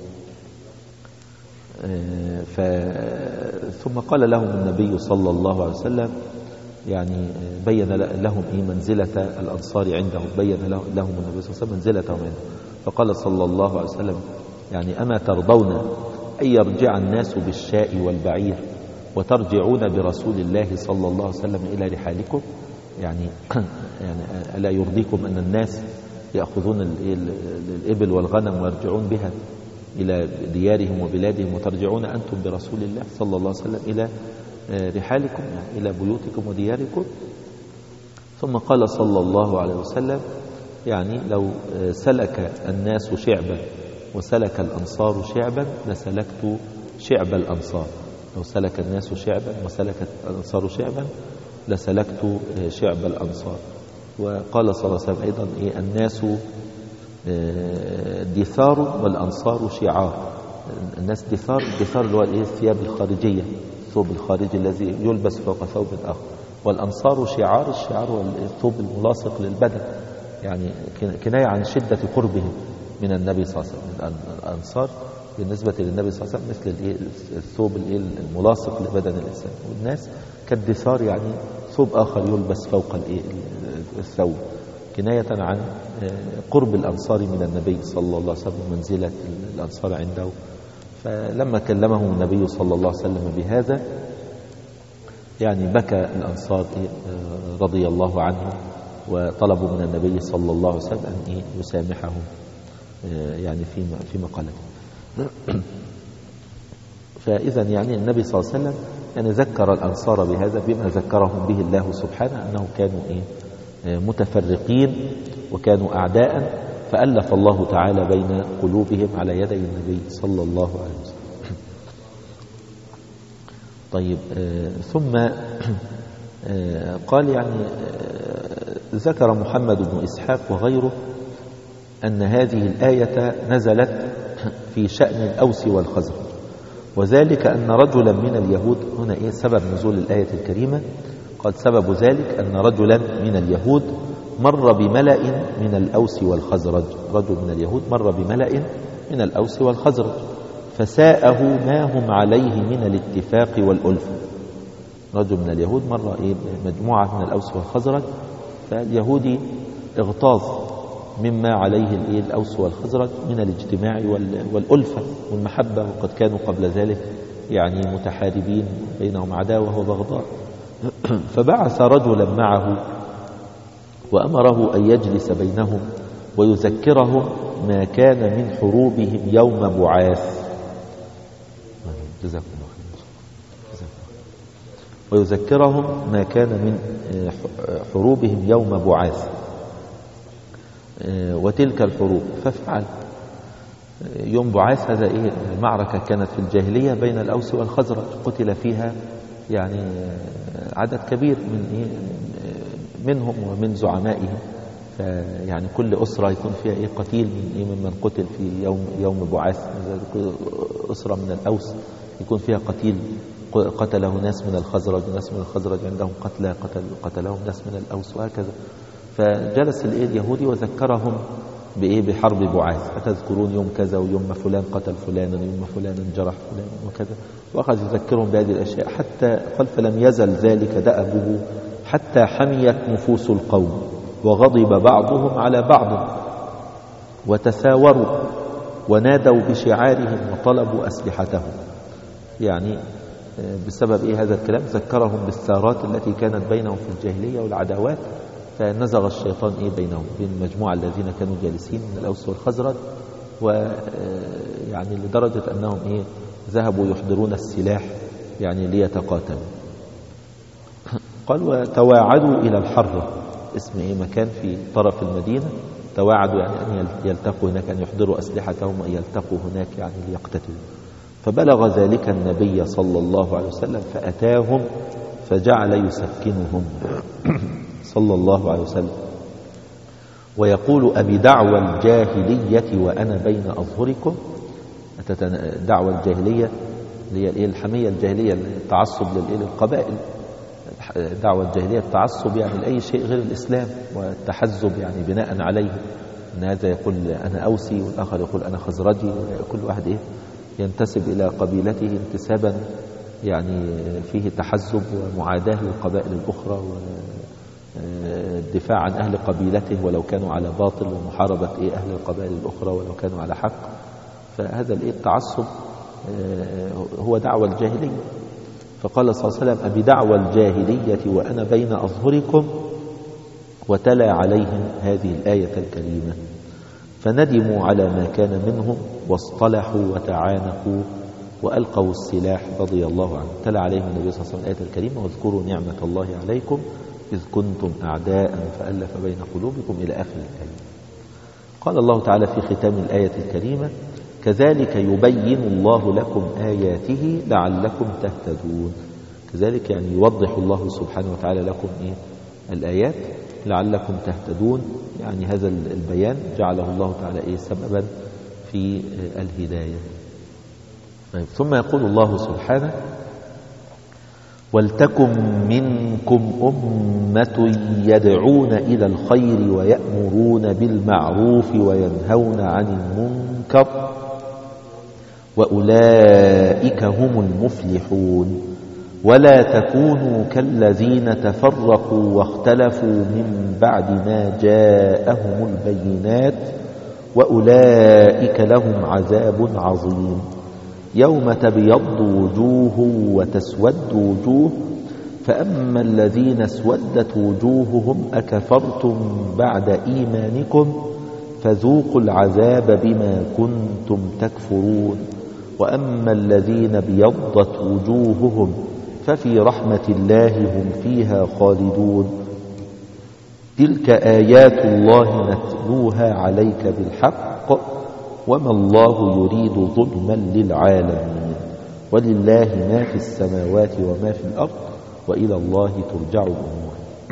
ثم قال لهم النبي صلى الله عليه وسلم يعني بين لهم منزلة الأنصار عنده، بين لهم النبي صلى الله عليه وسلم منزلتهم عنده. فقال صلى الله عليه وسلم يعني أما ترضون أن يرجع الناس بالشاء والبعير وترجعون برسول الله صلى الله عليه وسلم إلى رحالكم؟ يعني ألا يرضيكم أن الناس يأخذون الإبل والغنم ويرجعون بها إلى ديارهم وبلادهم، وترجعون أنتم برسول الله صلى الله عليه وسلم إلى رحالكم، يعني إلى بيوتكم ودياركم. ثم قال صلى الله عليه وسلم يعني لو سلك الناس شعبا وسلك الأنصار شعبا لسلكت شعب الأنصار. لو سلك الناس شعبا وسلكت الأنصار شعبا لسلكت شعب الأنصار. وقال صلى الله عليه وسلم أيضا الناس دثار والأنصار شعار. الناس دثار اللي هو الثياب الخارجية، الثوب الخارجي الذي يلبس فوق ثوب آخر، والأنصار شعار. الشعار هو الثوب الملاصق للبدن، يعني كناية عن شدة قربهم من النبي صلى الله عليه وسلم. الأنصار بالنسبة للنبي صلى الله عليه وسلم مثل الثوب الملاصق لبدن الإنسان، والناس كالدثار يعني ثوب آخر يلبس فوق الثوب، كناية عن قرب الأنصار من النبي صلى الله عليه وسلم ومنزلة الأنصار عنده. فلما كلمهم النبي صلى الله عليه وسلم بهذا يعني بكى الأنصار رضي الله عنهم، وطلبوا من النبي صلى الله عليه وسلم أن يسامحهم يعني فيما قاله. فإذا يعني النبي صلى الله عليه وسلم يعني ذكر الأنصار بهذا بما ذكرهم به الله سبحانه، أنهم كانوا متفرقين وكانوا أعداء، فألف الله تعالى بين قلوبهم على يدي النبي صلى الله عليه وسلم. طيب ثم قال يعني ذكر محمد بن إسحاق وغيره أن هذه الآية نزلت في شأن الأوس والخزرج، وذلك أن رجلا من اليهود، هنا سبب نزول الآية الكريمة، قال سبب ذلك أن رجلا من اليهود مر بملأ من الأوس والخزرج. رجل من اليهود مر بملأ من الأوس والخزرج فساءه ما هم عليه من الاتفاق والألفة. رجل من اليهود مر مجموعة من الأوس والخزرج، فاليهودي اغتاظ مما عليه الأوس والخزرج من الاجتماع والألفة والمحبة، وقد كانوا قبل ذلك يعني متحاربين بينهم عداوة وبغضاء. فبعث رجلا معه وأمره أن يجلس بينهم ويذكرهم ما كان من حروبهم يوم بعاث. ويذكرهم ما كان من حروبهم يوم بعاث وتلك الحروب. ففعل. يوم بعاث هذا معركة كانت في الجاهلية بين الأوس والخزرج، قتل فيها يعني عدد كبير منهم ومن زعمائهم، يعني كل أسرة يكون فيها قتيل ممن قتل في يوم بعاث. أسرة من الأوس يكون فيها قتيل قتله ناس من الخزرج، وناس من الخزرج عندهم قتلهم ناس من الأوس، وهكذا. فجلس اليهودي وذكرهم بحرب بعاث، أتذكرون يوم كذا ويوم فلان قتل فلانا ويوم فلانا جرح فلانا وكذا، وأخذ يذكرهم بهذه الأشياء حتى قال فلم يزل ذلك دأبه حتى حميت نفوس القوم وغضب بعضهم على بعض وتثاوروا ونادوا بشعارهم وطلبوا أسلحتهم. يعني بسبب هذا الكلام ذكرهم بالثارات التي كانت بينهم في الجاهلية والعداوات، فنزغ الشيطان بينهم بين المجموعة الذين كانوا جالسين من الأوس والخزرج، ويعني لدرجة أنهم ذهبوا يحضرون السلاح يعني ليتقاتلوا. قال وتواعدوا إلى الحرة، اسم مكان في طرف المدينة، تواعدوا يعني أن يلتقوا هناك، أن يحضروا أسلحتهم وأن يلتقوا هناك يعني ليقتتلوا. فبلغ ذلك النبي صلى الله عليه وسلم فأتاهم فجعل يسكنهم صلى الله عليه وسلم ويقول أبي دعوى الجاهلية وأنا بين أظهركم. دعوى الجاهلية اللي هي الحمية الجاهلية، التعصب للقبائل. دعوة الجاهلية التعصب يعني لأي شيء غير الإسلام، والتحزب يعني بناء عليه أن هذا يقول أنا أوسي والآخر يقول أنا خزرجي، كل واحد ينتسب إلى قبيلته انتسابا يعني فيه تحزب ومعاداة للقبائل الأخرى والدفاع عن أهل قبيلته ولو كانوا على باطل، ومحاربة أهل القبائل الأخرى ولو كانوا على حق. فهذا التعصب هو دعوة الجاهلية. فقال صلى الله عليه وسلم أبي دعوى الجاهلية وأنا بين أظهركم وتلا عليهم هذه الآية الكريمة فندموا على ما كان منهم واصطلحوا وتعانقوا وألقوا السلاح رضي الله عنه. تلا عليهم النبي صلى الله عليه وسلم الآية الكريمة واذكروا نعمة الله عليكم إذ كنتم أعداء فألف بين قلوبكم إلى آخر الآية. قال الله تعالى في ختام الآية الكريمة كذلك يبين الله لكم آياته لعلكم تهتدون. كذلك يعني يوضح الله سبحانه وتعالى لكم الآيات لعلكم تهتدون، يعني هذا البيان جعله الله تعالى سببا في الهداية. ثم يقول الله سبحانه ولتكن منكم أمة يدعون إلى الخير ويأمرون بالمعروف وينهون عن المنكر وأولئك هم المفلحون ولا تكونوا كالذين تفرقوا واختلفوا من بعد ما جاءهم البينات وأولئك لهم عذاب عظيم يوم تبيض وجوه وتسود وجوه فأما الذين اسودت وجوههم أكفرتم بعد إيمانكم فذوقوا العذاب بما كنتم تكفرون وأما الذين ابيضت وجوههم ففي رحمة الله هم فيها خالدون تلك آيات الله نتلوها عليك بالحق وما الله يريد ظلما للعالمين ولله ما في السماوات وما في الأرض وإلى الله ترجع الأمور.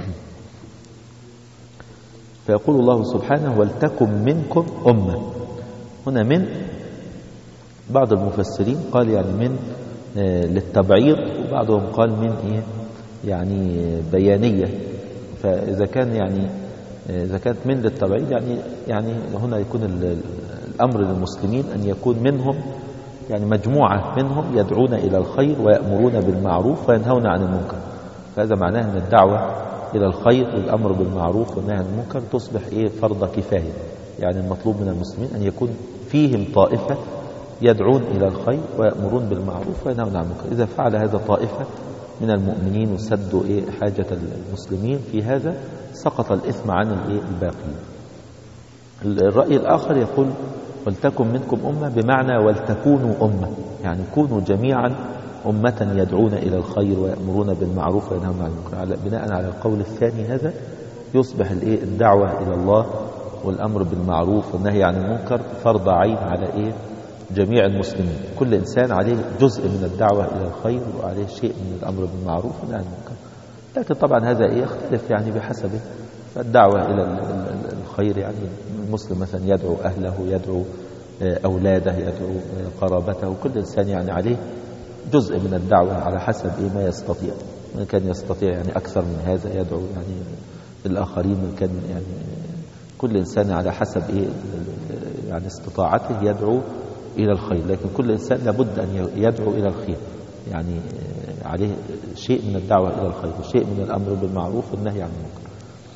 فيقول الله سبحانه ولتكن منكم أمة. هنا من بعض المفسرين قال يعني من للتبعيض وبعضهم قال من يعني بيانية. فإذا كان يعني إذا كانت من للتبعيض يعني هنا يكون الأمر للمسلمين أن يكون منهم يعني مجموعة منهم يدعون إلى الخير ويأمرون بالمعروف وينهون عن المنكر. فهذا معناه أن الدعوة إلى الخير والأمر بالمعروف والنهي عن المنكر تصبح فرض كفاية. يعني المطلوب من المسلمين أن يكون فيهم طائفة يدعون إلى الخير ويأمرون بالمعروف وينهون عن المنكر. إذا فعل هذا طائفة من المؤمنين وسدوا حاجة المسلمين في هذا سقط الإثم عن الباقين. الرأي الآخر يقول ولتكن منكم أمة بمعنى ولتكونوا أمة، يعني كونوا جميعا أمة يدعون إلى الخير ويأمرون بالمعروف وينهون عن المنكر. بناء على القول الثاني هذا يصبح الدعوة إلى الله والأمر بالمعروف والنهي عن المنكر فرض عين على جميع المسلمين. كل إنسان عليه جزء من الدعوة إلى الخير وعليه شيء من الأمر بالمعروف والنهي عن المنكر. لكن طبعا هذا يختلف يعني بحسبه. فالدعوة إلى الخير يعني المسلم مثلا يدعو أهله، يدعو أولاده، يدعو قرابته. كل إنسان يعني عليه جزء من الدعوة على حسب ما يستطيع. من كان يستطيع يعني أكثر من هذا يدعو يعني الآخرين، من كان يعني كل إنسان على حسب يعني استطاعته يدعو إلى الخير. لكن كل إنسان لابد أن يدعو إلى الخير، يعني عليه شيء من الدعوة إلى الخير وشيء من الأمر بالمعروف والنهي عن المنكر.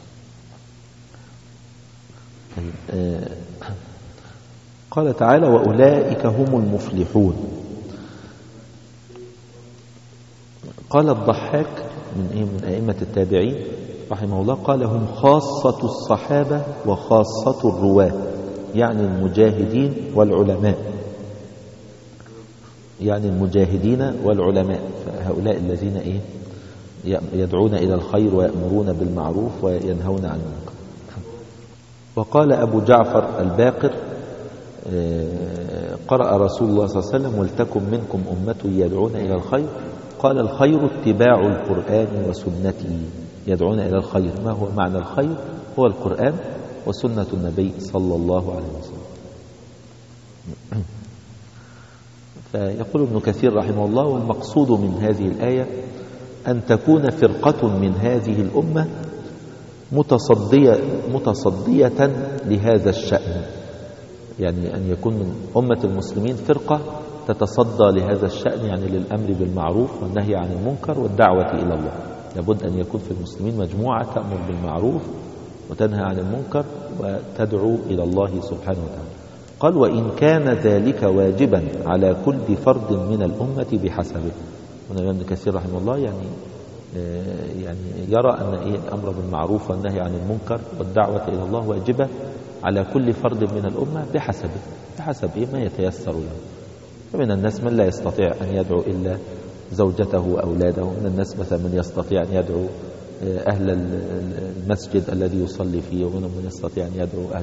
قال تعالى وأولئك هم المفلحون. قال الضحاك من أئمة التابعين رحمه الله قال هم خاصة الصحابة وخاصة الرواة، يعني المجاهدين والعلماء، يعني المجاهدين والعلماء. فهؤلاء الذين يدعون إلى الخير ويأمرون بالمعروف وينهون عن المنكر. وقال أبو جعفر الباقر قرأ رسول الله صلى الله عليه وسلم ولتكن منكم أمة يدعون إلى الخير. قال الخير اتباع القرآن وسنته. يدعون إلى الخير، ما هو معنى الخير؟ هو القرآن وسنة النبي صلى الله عليه وسلم. فيقول ابن كثير رحمه الله والمقصود من هذه الآية أن تكون فرقة من هذه الأمة متصدية لهذا الشأن، يعني أن يكون من أمة المسلمين فرقة تتصدى لهذا الشأن، يعني للأمر بالمعروف والنهي عن المنكر والدعوة إلى الله. لابد أن يكون في المسلمين مجموعة تأمر بالمعروف وتنهى عن المنكر وتدعو إلى الله سبحانه وتعالى. قال وإن كان ذلك واجبا على كل فرد من الأمة بحسبه. هنا ابن كثير رحمه الله يعني يعني يرى أن الأمر بالمعروف والنهي عن المنكر والدعوة إلى الله واجبة على كل فرد من الأمة بحسب ما يتيسر له. فمن الناس من لا يستطيع أن يدعو إلا زوجته وأولاده، من الناس مثلا من يستطيع أن يدعو أهل المسجد الذي يصلي فيه، ومنهم من يستطيع أن يدعو أهل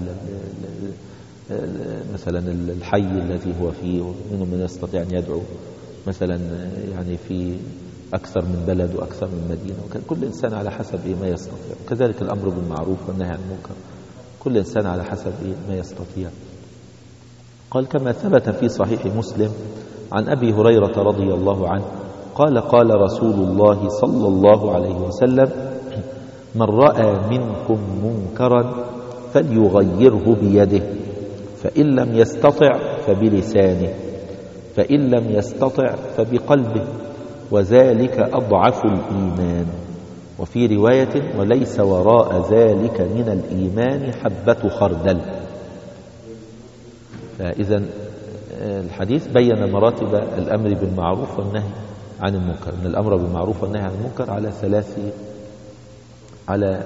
مثلا الحي الذي هو فيه، ومنهم من يستطيع أن يدعو مثلا يعني في أكثر من بلد وأكثر من مدينة. كل إنسان على حسب ما يستطيع. وكذلك الأمر بالمعروف والنهي عن المنكر كل إنسان على حسب ما يستطيع. قال كما ثبت في صحيح مسلم عن أبي هريرة رضي الله عنه قال قال رسول الله صلى الله عليه وسلم من رأى منكم منكرا فليغيره بيده، فإن لم يستطع فبلسانه، فإن لم يستطع فبقلبه، وذلك أضعف الإيمان. وفي رواية وليس وراء ذلك من الإيمان حبة خردل. فإذا الحديث بين مراتب الأمر بالمعروف والنهي عن المنكر. من الأمر بالمعروف والنهي عن المنكر على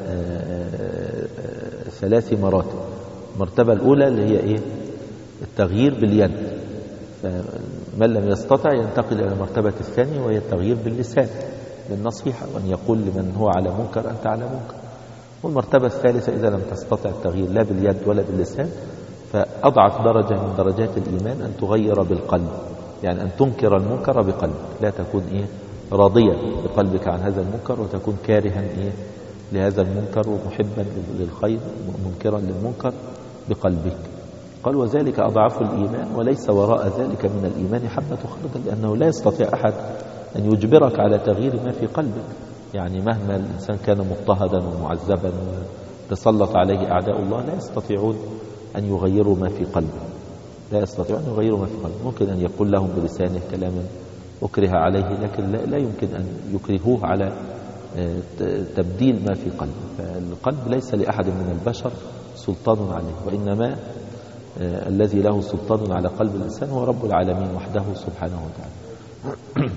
ثلاث مراتب. المرتبة الأولى اللي هي التغيير باليد، فمن لم يستطع ينتقل إلى المرتبة الثانية وهي التغيير باللسان بالنصيحة، وأن يقول لمن هو على منكر أنت على منكر. والمرتبة الثالثة إذا لم تستطع التغيير لا باليد ولا باللسان، فأضعف درجة من درجات الإيمان أن تغير بالقلب، يعني أن تنكر المنكر بقلبك، لا تكون راضيا بقلبك عن هذا المنكر، وتكون كارها لهذا المنكر ومحبا للخير ومنكرا للمنكر بقلبك. قال وذلك أضعف الإيمان وليس وراء ذلك من الإيمان حبة خردل، لأنه لا يستطيع أحد أن يجبرك على تغيير ما في قلبك. يعني مهما الإنسان كان مضطهدا ومعذبا وتسلط عليه أعداء الله لا يستطيعون أن يغيروا ما في قلبه، لا يستطيعون أن يغيروا ما في قلبه. ممكن أن يقول لهم بلسانه كلاما أكره عليه، لكن لا يمكن أن يكرهوه على تبديل ما في قلبه. فالقلب ليس لأحد من البشر سلطان عليه، وإنما الذي له سلطان على قلب الإنسان هو رب العالمين وحده سبحانه وتعالى.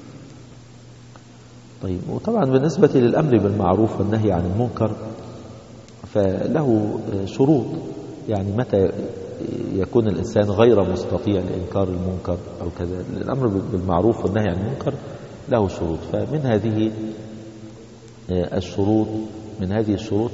طيب، وطبعا بالنسبة للأمر بالمعروف والنهي عن المنكر فله شروط. يعني متى يكون الإنسان غير مستطيع لإنكار المنكر أو كذا. الأمر بالمعروف والنهي عن المنكر له شروط، فمن هذه الشروط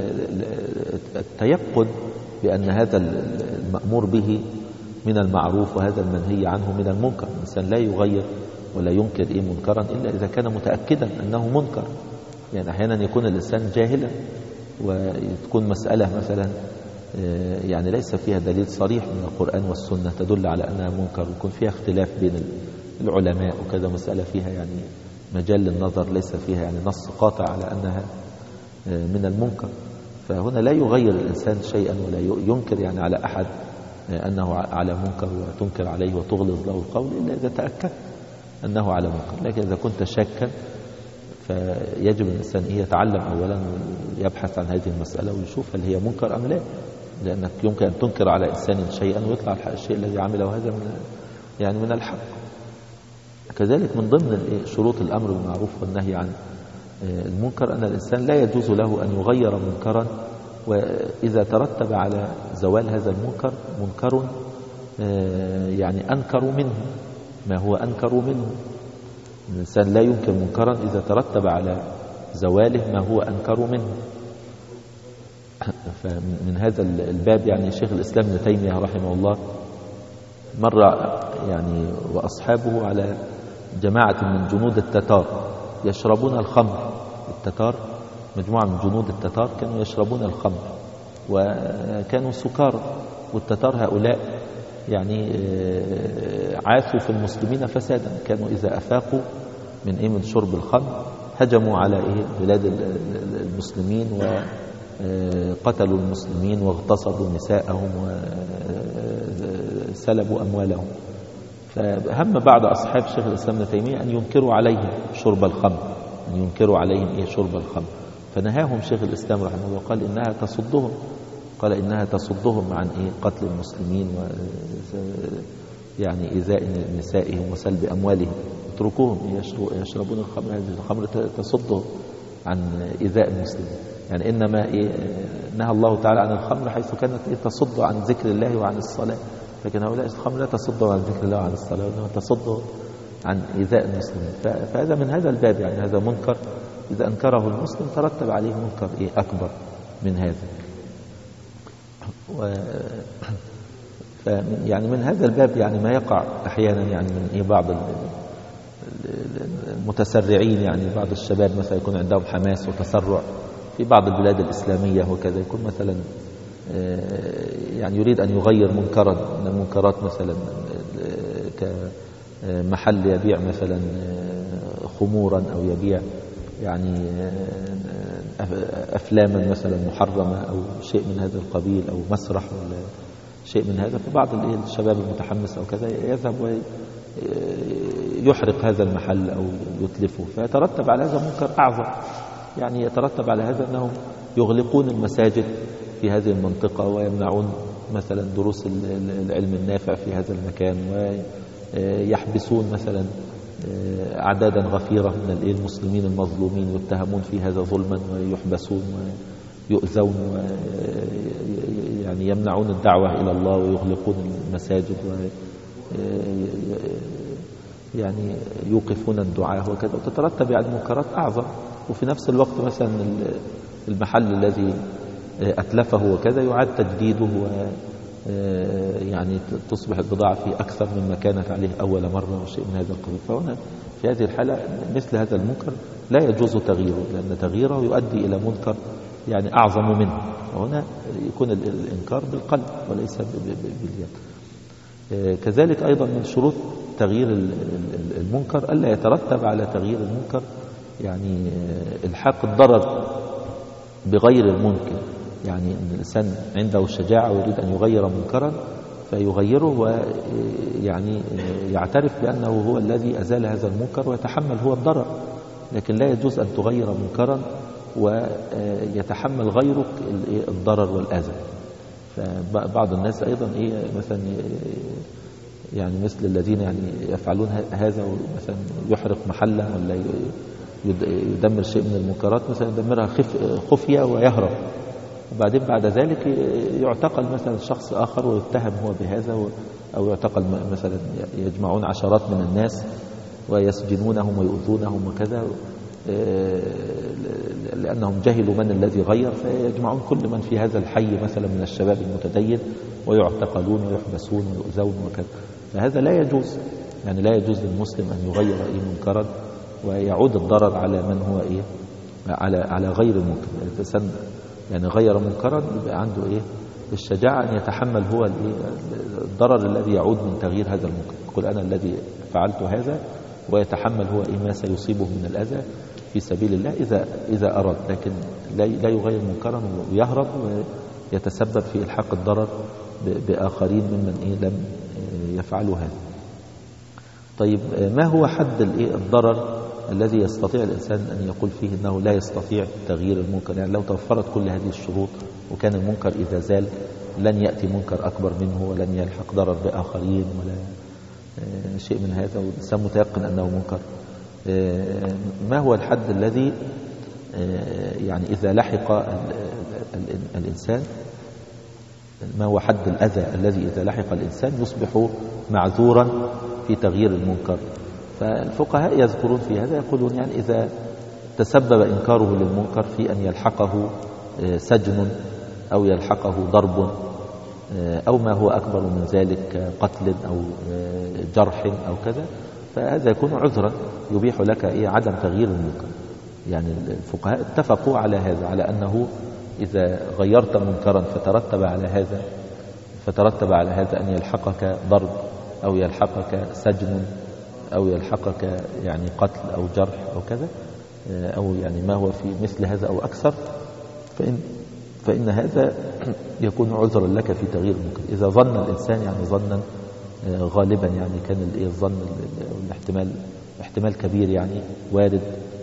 التيقن بأن هذا المأمور به من المعروف وهذا المنهي عنه من المنكر. الإنسان لا يغير ولا ينكر منكرا إلا إذا كان متأكدا أنه منكر. يعني أحيانا يكون الإنسان جاهلا وتكون مسألة مثلا يعني ليس فيها دليل صريح من القرآن والسنة تدل على أنها منكر، ويكون فيها اختلاف بين العلماء وكذا، مسألة فيها يعني مجال للنظر، ليس فيها يعني نص قاطع على أنها من المنكر. فهنا لا يغير الإنسان شيئا ولا ينكر يعني على أحد أنه على منكر وتنكر عليه وتغلظ له القول إلا إذا تأكد أنه على منكر. لكن إذا كنت شاكا فيجب الإنسان يتعلم أولا ويبحث عن هذه المسألة ويشوف هل هي منكر أم لا، لأنك يمكن أن تنكر على إنسان شيئا ويطلع الشيء الذي عمله هذا من الحق. كذلك من ضمن شروط الأمر بالمعروف والنهي عن المنكر أن الإنسان لا يجوز له أن يغير منكرا وإذا ترتب على زوال هذا المنكر منكر يعني أنكر منه ما هو أنكر منه. الإنسان لا ينكر منكرا إذا ترتب على زواله ما هو أنكر منه. فمن هذا الباب يعني شيخ الإسلام ابن تيمية رحمه الله مر يعني وأصحابه على جماعة من جنود التتار يشربون الخمر. التتار مجموعة من جنود التتار كانوا يشربون الخمر وكانوا سكارى، والتتار هؤلاء يعني عاثوا في المسلمين فسادا. كانوا إذا أفاقوا من شرب الخمر هجموا على بلاد المسلمين وقتلوا المسلمين واغتصبوا نساءهم وسلبوا أموالهم. فهم بعض أصحاب شيخ الإسلام ابن تيمية أن ينكروا عليهم شرب الخمر، أن ينكروا عليهم شرب الخمر. فنهاهم شيخ الإسلام رحمه الله وقال إنها تصدهم عن قتل المسلمين يعني إيذاء نسائهم وسلب أموالهم، اتركوهم يشربون الخمر، هذه الخمر تصد عن إيذاء المسلمين. يعني إنما نهى الله تعالى عن الخمر حيث كانت تصد عن ذكر الله وعن الصلاة، لكن هؤلاء الخمر لا تصد عن ذكر الله وعن الصلاة، وإنما تصد عن إيذاء المسلمين. فهذا من هذا الباب، يعني هذا منكر إذا أنكره المسلم ترتب عليه منكر أكبر من هذا. يعني من هذا الباب يعني ما يقع أحيانا يعني من بعض المتسرعين، يعني بعض الشباب مثلا يكون عندهم حماس وتسرع في بعض البلاد الإسلامية وكذا، يكون مثلا يعني يريد أن يغير منكرا من المنكرات، مثلا كمحل يبيع مثلا خمورا أو يبيع يعني أفلاما مثلا محرمة أو شيء من هذا القبيل، أو مسرح ولا شيء من هذا. فبعض الشباب المتحمس أو كذا يذهب ويحرق هذا المحل أو يتلفه، فيترتب على هذا منكر أعظم. يعني يترتب على هذا أنهم يغلقون المساجد في هذه المنطقة ويمنعون مثلا دروس العلم النافع في هذا المكان، ويحبسون مثلا أعدادا غفيرة من المسلمين المظلومين يتهمون في هذا ظلما، ويحبسون ويؤذون، يعني يمنعون الدعوة إلى الله ويغلقون المساجد يعني يوقفون الدعاء وكذا، وتترتب يعني منكرات أعظم. وفي نفس الوقت مثلا المحل الذي أتلفه وكذا يعاد تجديده، يعني تصبح البضاعة فيه أكثر مما كانت عليه أول مرة وشيء من هذا القبيل. فهنا في هذه الحالة مثل هذا المنكر لا يجوز تغييره، لأن تغييره يؤدي إلى منكر يعني أعظم منه. فهنا يكون الإنكار بالقلب وليس باليد. كذلك أيضا من شروط تغيير المنكر ألا يترتب على تغيير المنكر يعني الحاق الضرر بغير المنكر. يعني أن الإنسان عنده شجاعة ويريد أن يغير منكرا فيغيره، ويعني يعترف بأنه هو الذي أزال هذا المنكر ويتحمل هو الضرر. لكن لا يجوز أن تغير منكرا ويتحمل غيرك الضرر والأذى. فبعض الناس أيضا مثلا يعني مثل الذين يعني يفعلون هذا، مثلا يحرق محلا ولا يدمر شيء من المنكرات، مثلا يدمرها خفية ويهرب، وبعدين بعد ذلك يعتقل مثلا شخص آخر ويتهم هو بهذا، أو يعتقل مثلا يجمعون عشرات من الناس ويسجنونهم ويؤذونهم وكذا، لأنهم جهلوا من الذي غير، فيجمعون كل من في هذا الحي مثلا من الشباب المتدين ويعتقلون ويحبسون ويؤذون وكذا. فهذا لا يجوز، يعني لا يجوز للمسلم أن يغير منكرا ويعود الضرر على من هو على غير المنكر. الإنسان يعني غير منكرا يبقى عنده الشجاعة أن يتحمل هو الضرر الذي يعود من تغيير هذا المنكر، يقول أنا الذي فعلت هذا، ويتحمل هو ما سيصيبه من الأذى في سبيل الله إذا أراد. لكن لا يغير منكرا ويهرب ويتسبب في إلحاق الضرر بآخرين ممن لم يفعلوا هذا. طيب ما هو حد الضرر الذي يستطيع الإنسان أن يقول فيه أنه لا يستطيع تغيير المنكر؟ يعني لو توفرت كل هذه الشروط وكان المنكر إذا زال لن يأتي منكر أكبر منه ولن يلحق ضرر بآخرين ولا شيء من هذا، والإنسان متيقن أنه منكر، ما هو الحد الذي يعني إذا لحق الإنسان، ما هو حد الأذى الذي إذا لحق الإنسان يصبح معذورا في تغيير المنكر؟ فالفقهاء يذكرون في هذا، يقولون يعني إذا تسبب إنكاره للمنكر في أن يلحقه سجن أو يلحقه ضرب أو ما هو أكبر من ذلك قتل أو جرح أو كذا، فهذا يكون عذرا يبيح لك عدم تغيير المنكر. يعني الفقهاء اتفقوا على هذا، على أنه إذا غيرت منكرا فترتب على هذا أن يلحقك ضرب أو يلحقك سجن أو يلحقك يعني قتل أو جرح أو كذا، أو يعني ما هو في مثل هذا أو أكثر، فإن هذا يكون عذرا لك في تغيير المنكر. إذا ظن الإنسان يعني ظنا غالبا، يعني كان الظن احتمال كبير يعني وارد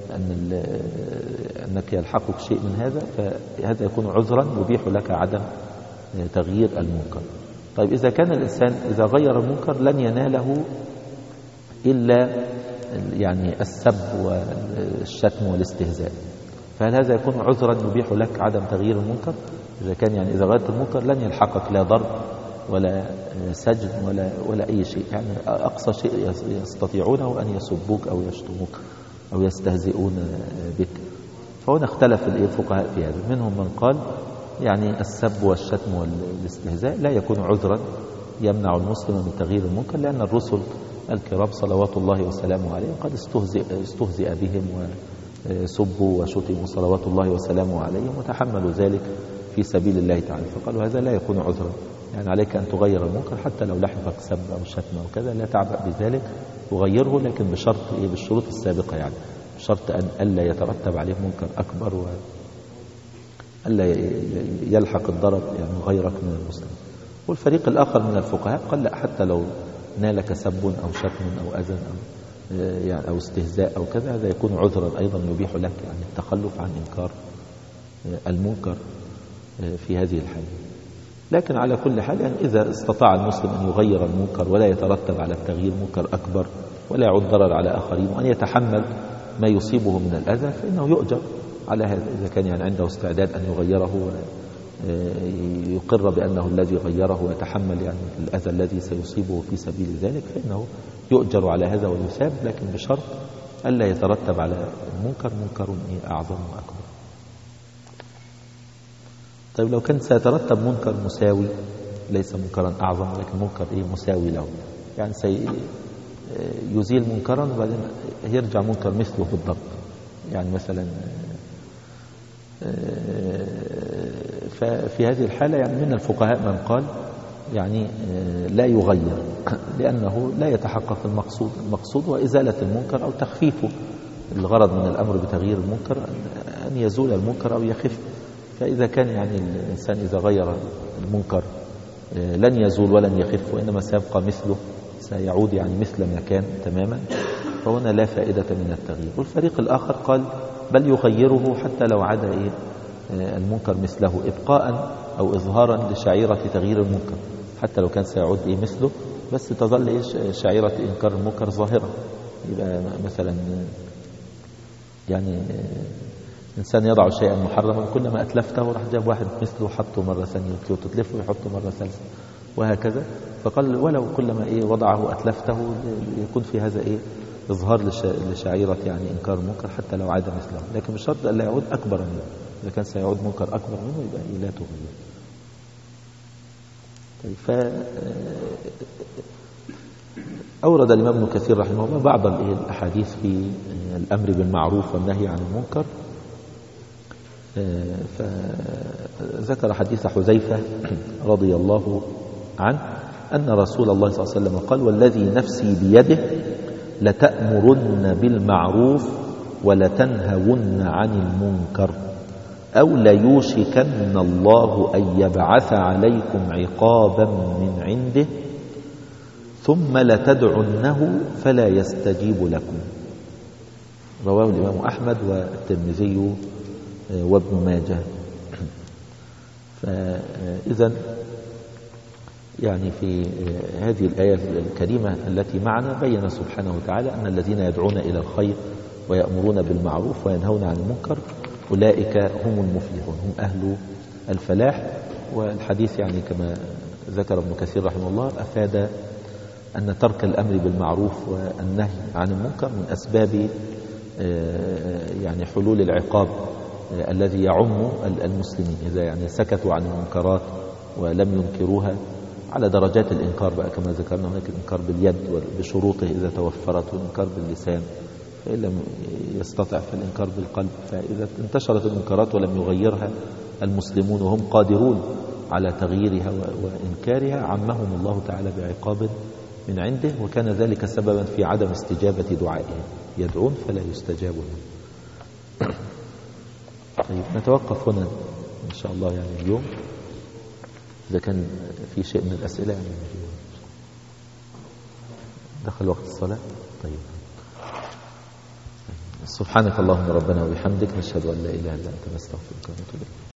أنك يلحقك شيء من هذا، فهذا يكون عذرا يبيح لك عدم تغيير المنكر. طيب إذا كان الإنسان إذا غير المنكر لن يناله إلا يعني السب والشتم والاستهزاء، فهل هذا يكون عذرا يبيح لك عدم تغيير المنكر؟ إذا كان يعني إذا غيرت المنكر لن يلحقك لا ضرب ولا سجن ولا أي شيء، يعني أقصى شيء يستطيعونه أن يسبوك أو يشتموك أو يستهزئون بك. فهنا اختلف الفقهاء في هذا، منهم من قال يعني السب والشتم والاستهزاء لا يكون عذرا يمنع المسلم من تغيير المنكر، لأن الرسل الكرام صلوات الله وسلامه عليهم قد استهزئ بهم وسبوا وشتموا صلوات الله وسلامه عليهم وتحملوا ذلك في سبيل الله تعالى، فقالوا هذا لا يكون عذرا، يعني عليك أن تغير المنكر حتى لو لحقك سب أو شتم أو كذا لا تعبأ بذلك، تغيره لكن بشرط بالشروط السابقة، يعني بشرط أن ألا يترتب عليه منكر أكبر وألا يلحق الضرر يعني غيرك من المسلم. والفريق الآخر من الفقهاء قال لا، حتى لو نالك سب أو شتم أو أذى أو استهزاء أو كذا، هذا يكون عذرا أيضا يبيح لك يعني التخلف عن إنكار المنكر في هذه الحالة. لكن على كل حال يعني إذا استطاع المسلم أن يغير المنكر ولا يترتب على التغيير منكر أكبر ولا يعود ضرر على آخرين وأن يتحمل ما يصيبه من الأذى فإنه يؤجر على هذا، إذا كان يعني عنده استعداد أن يغيره ويقر بأنه الذي غيره ويتحمل يعني الأذى الذي سيصيبه في سبيل ذلك فإنه يؤجر على هذا ويثاب، لكن بشرط ألا يترتب على المنكر منكر أعظم وأكبر. طيب لو كان سيترتب منكر مساوي ليس منكرا أعظم ولكن منكر مساوي له، يعني يزيل منكرا وبعدين يرجع منكر مثله بالضبط، يعني مثلا ففي هذه الحالة يعني من الفقهاء من قال يعني لا يغير، لأنه لا يتحقق المقصود هو إزالة المنكر أو تخفيفه، الغرض من الأمر بتغيير المنكر أن يزول المنكر أو يخف، فإذا كان يعني الإنسان إذا غير المنكر لن يزول ولن يخف وإنما سيبقى مثله، سيعود يعني مثل ما كان تماما، فهنا لا فائدة من التغيير. والفريق الآخر قال بل يغيره حتى لو عاد المنكر مثله إبقاء أو إظهارا لشعيرة تغيير المنكر، حتى لو كان سيعود مثله بس تظل شعيرة إنكار المنكر ظاهرة. يبقى مثلا يعني إنسان يضع شيئا محرما كلما أتلفته راح جاب واحد مثله حطه مرة ثانية وتتلفه ويحطه مرة ثالثة وهكذا، فقال ولو كلما وضعه أتلفته يكون في هذا إظهار لشعيرة يعني إنكار المنكر حتى لو عاد مثله، لكن بشرط أن لا يعود أكبر منه، إذا كان سيعود منكر أكبر منه يبقى لا تغير. طيب أورد الإمام ابن كثير رحمه الله بعض الأحاديث في الأمر بالمعروف والنهي عن المنكر، فذكر حديث حذيفة رضي الله عنه أن رسول الله صلى الله عليه وسلم قال والذي نفسي بيده لتأمرن بالمعروف ولتنهون عن المنكر أو ليوشكن الله أن يبعث عليكم عقابا من عنده ثم لتدعنه فلا يستجيب لكم. رواه الإمام أحمد والترمذي وابن ماجه. فإذا يعني في هذه الآية الكريمة التي معنا بين سبحانه وتعالى أن الذين يدعون إلى الخير ويأمرون بالمعروف وينهون عن المنكر أولئك هم المفلحون، هم أهل الفلاح. والحديث يعني كما ذكر ابن كثير رحمه الله أفاد أن ترك الأمر بالمعروف والنهي عن المنكر من أسباب يعني حلول العقاب الذي يعم المسلمين إذا يعني سكتوا عن المنكرات ولم ينكروها على درجات الإنكار بقى كما ذكرنا، هناك الإنكار باليد بشروطه إذا توفرت، والإنكار باللسان فإن لم يستطع فالإنكار بالقلب. فإذا انتشرت المنكرات ولم يغيرها المسلمون وهم قادرون على تغييرها وإنكارها عمهم الله تعالى بعقاب من عنده، وكان ذلك سببا في عدم استجابة دعائهم، يدعون فلا يستجاب لهم. طيب نتوقف هنا إن شاء الله يعني اليوم، إذا كان في شيء من الأسئلة يعني دخل وقت الصلاة. طيب سبحانك اللهم ربنا وبحمدك نشهد أن لا إله إلا أنت نستغفرك ونتوب إليك.